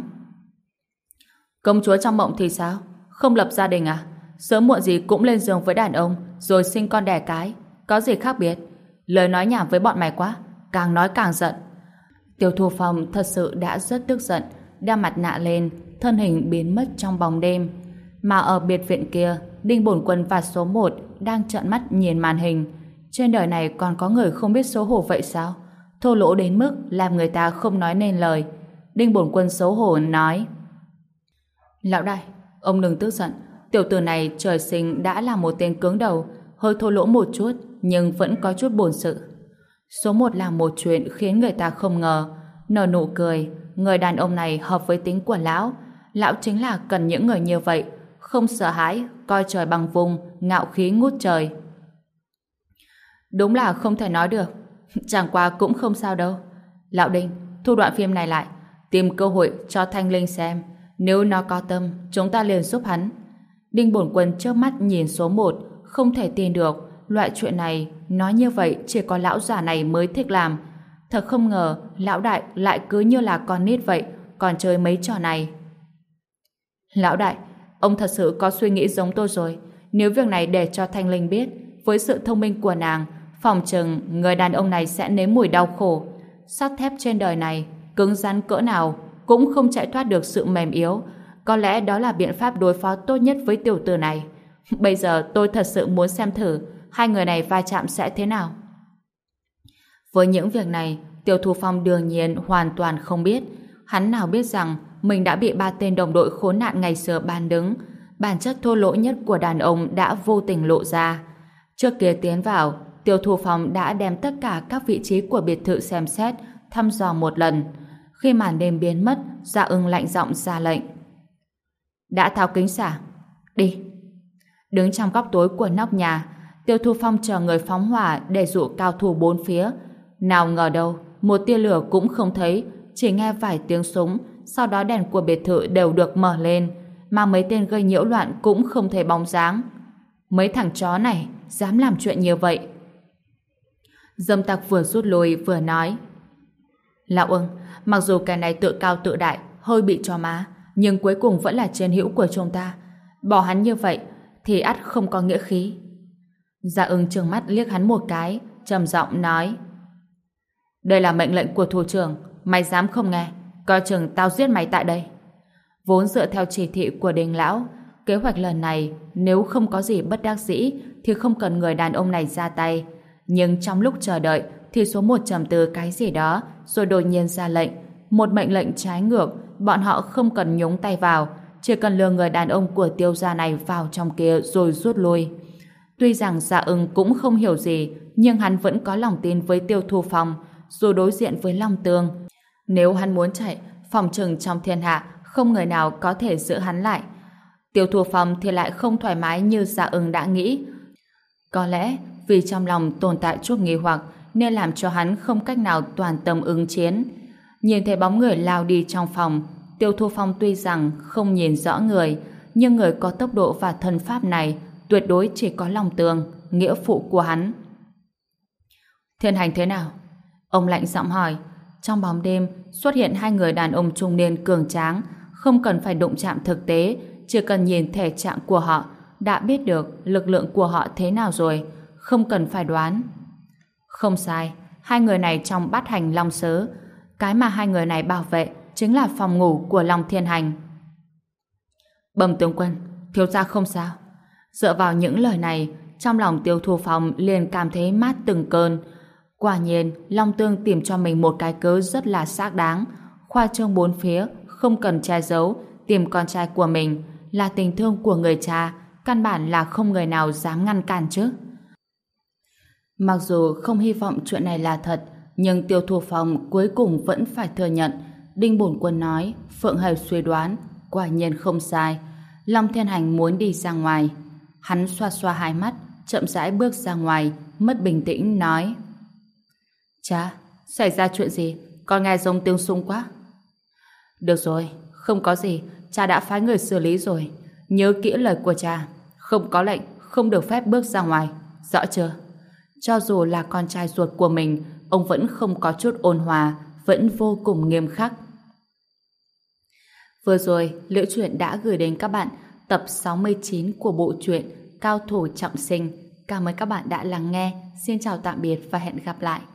công chúa trong mộng thì sao? Không lập gia đình à? Sớm muộn gì cũng lên giường với đàn ông rồi sinh con đẻ cái, có gì khác biệt? Lời nói nhảm với bọn mày quá, càng nói càng giận. Tiêu Thu Phong thật sự đã rất tức giận, đeo mặt nạ lên, thân hình biến mất trong bóng đêm. Mà ở biệt viện kia, Đinh Bổn Quân và số 1 đang trợn mắt nhìn màn hình. Trên đời này còn có người không biết xấu hổ vậy sao? Thô lỗ đến mức làm người ta không nói nên lời. Đinh Bổn Quân xấu hổ nói: Lão đại, ông đừng tức giận. Tiểu tử này trời sinh đã là một tên cứng đầu, hơi thô lỗ một chút, nhưng vẫn có chút bổn sự. Số 1 làm một chuyện khiến người ta không ngờ. Nở nụ cười, người đàn ông này hợp với tính của lão. Lão chính là cần những người như vậy, không sợ hãi, coi trời bằng vùng, ngạo khí ngút trời. Đúng là không thể nói được. Chẳng qua cũng không sao đâu. Lão Đinh, thu đoạn phim này lại, tìm cơ hội cho Thanh Linh xem. Nếu nó có tâm, chúng ta liền giúp hắn. Đinh Bổn Quân chớp mắt nhìn số 1, không thể tin được. Loại chuyện này, nói như vậy chỉ có lão già này mới thích làm. Thật không ngờ, lão đại lại cứ như là con nít vậy, còn chơi mấy trò này. Lão đại, ông thật sự có suy nghĩ giống tôi rồi. Nếu việc này để cho Thanh Linh biết, với sự thông minh của nàng, phòng chừng người đàn ông này sẽ nếm mùi đau khổ. Sắt thép trên đời này, cứng rắn cỡ nào cũng không chạy thoát được sự mềm yếu. Có lẽ đó là biện pháp đối phó tốt nhất với tiểu tử này. Bây giờ tôi thật sự muốn xem thử hai người này va chạm sẽ thế nào. Với những việc này, Tiêu Thu Phong đương nhiên hoàn toàn không biết. Hắn nào biết rằng mình đã bị 3 tên đồng đội khốn nạn ngày xưa bàn đứng. Bản chất thô lỗ nhất của đàn ông đã vô tình lộ ra. Trước kia tiến vào, Tiêu Thu Phong đã đem tất cả các vị trí của biệt thự xem xét, thăm dò một lần. Khi màn đêm biến mất, Dạ Ưng lạnh giọng ra lệnh. Đã tháo kính xả, đi. Đứng trong góc tối của nóc nhà, Tiêu Thu Phong chờ người phóng hỏa để dụ cao thủ bốn phía. Nào ngờ đâu, một tia lửa cũng không thấy, chỉ nghe vài tiếng súng, sau đó đèn của biệt thự đều được mở lên, mà mấy tên gây nhiễu loạn cũng không thấy bóng dáng. Mấy thằng chó này dám làm chuyện như vậy. Dâm Tặc vừa rút lui vừa nói: Lão Ưng, mặc dù cái này tự cao tự đại, hơi bị chó má, nhưng cuối cùng vẫn là chiến hữu của chúng ta. Bỏ hắn như vậy thì ắt không có nghĩa khí. Dạ Ưng trừng mắt liếc hắn một cái, trầm giọng nói: Đây là mệnh lệnh của thủ trưởng, mày dám không nghe, coi chừng tao giết mày tại đây. Vốn dựa theo chỉ thị của Đinh lão, kế hoạch lần này nếu không có gì bất đắc dĩ thì không cần người đàn ông này ra tay. Nhưng trong lúc chờ đợi thì số 1 trầm tư cái gì đó rồi đột nhiên ra lệnh. Một mệnh lệnh trái ngược, bọn họ không cần nhúng tay vào, chỉ cần lừa người đàn ông của Tiêu gia này vào trong kia rồi rút lui. Tuy rằng Dạ Ưng cũng không hiểu gì, nhưng hắn vẫn có lòng tin với Tiêu Thu Phong, dù đối diện với Long Tương. Nếu hắn muốn chạy, phòng chừng trong thiên hạ không người nào có thể giữ hắn lại. Tiêu Thu Phong thì lại không thoải mái như Dạ Ưng đã nghĩ. Có lẽ vì trong lòng tồn tại chút nghi hoặc nên làm cho hắn không cách nào toàn tâm ứng chiến. Nhìn thấy bóng người lao đi trong phòng, Tiêu Thu Phong tuy rằng không nhìn rõ người, nhưng người có tốc độ và thân pháp này tuyệt đối chỉ có Long Tương, nghĩa phụ của hắn. Thiên Hành thế nào? Ông lạnh giọng hỏi. Trong bóng đêm xuất hiện hai người đàn ông trung niên cường tráng, không cần phải đụng chạm thực tế, chỉ cần nhìn thể trạng của họ đã biết được lực lượng của họ thế nào rồi, không cần phải đoán. Không sai, hai người này trong Bát Hành Long Sớ, cái mà hai người này bảo vệ chính là phòng ngủ của Long Thiên Hành. Bẩm tướng quân, thiếu gia không sao. Dựa vào những lời này, trong lòng Tiêu Thu Phong liền cảm thấy mát từng cơn. Quả nhiên, Long Tương tìm cho mình một cái cớ rất là xác đáng. Khoa trương bốn phía, không cần che giấu, tìm con trai của mình là tình thương của người cha, căn bản là không người nào dám ngăn cản chứ. Mặc dù không hy vọng chuyện này là thật, nhưng Tiêu Thu Phong cuối cùng vẫn phải thừa nhận. Đinh Bổn Quân nói, Phượng Hề suy đoán, quả nhiên không sai. Long Thiên Hành muốn đi ra ngoài. Hắn xoa xoa hai mắt, chậm rãi bước ra ngoài, mất bình tĩnh nói: Cha, xảy ra chuyện gì? Con nghe giống tiếng súng quá. Được rồi, không có gì, cha đã phái người xử lý rồi. Nhớ kỹ lời của cha, không có lệnh, không được phép bước ra ngoài, rõ chưa? Cho dù là con trai ruột của mình, ông vẫn không có chút ôn hòa, vẫn vô cùng nghiêm khắc. Vừa rồi, Liễu Chuyện đã gửi đến các bạn tập 69 của bộ truyện Cao Thủ Trọng Sinh. Cảm ơn các bạn đã lắng nghe. Xin chào tạm biệt và hẹn gặp lại.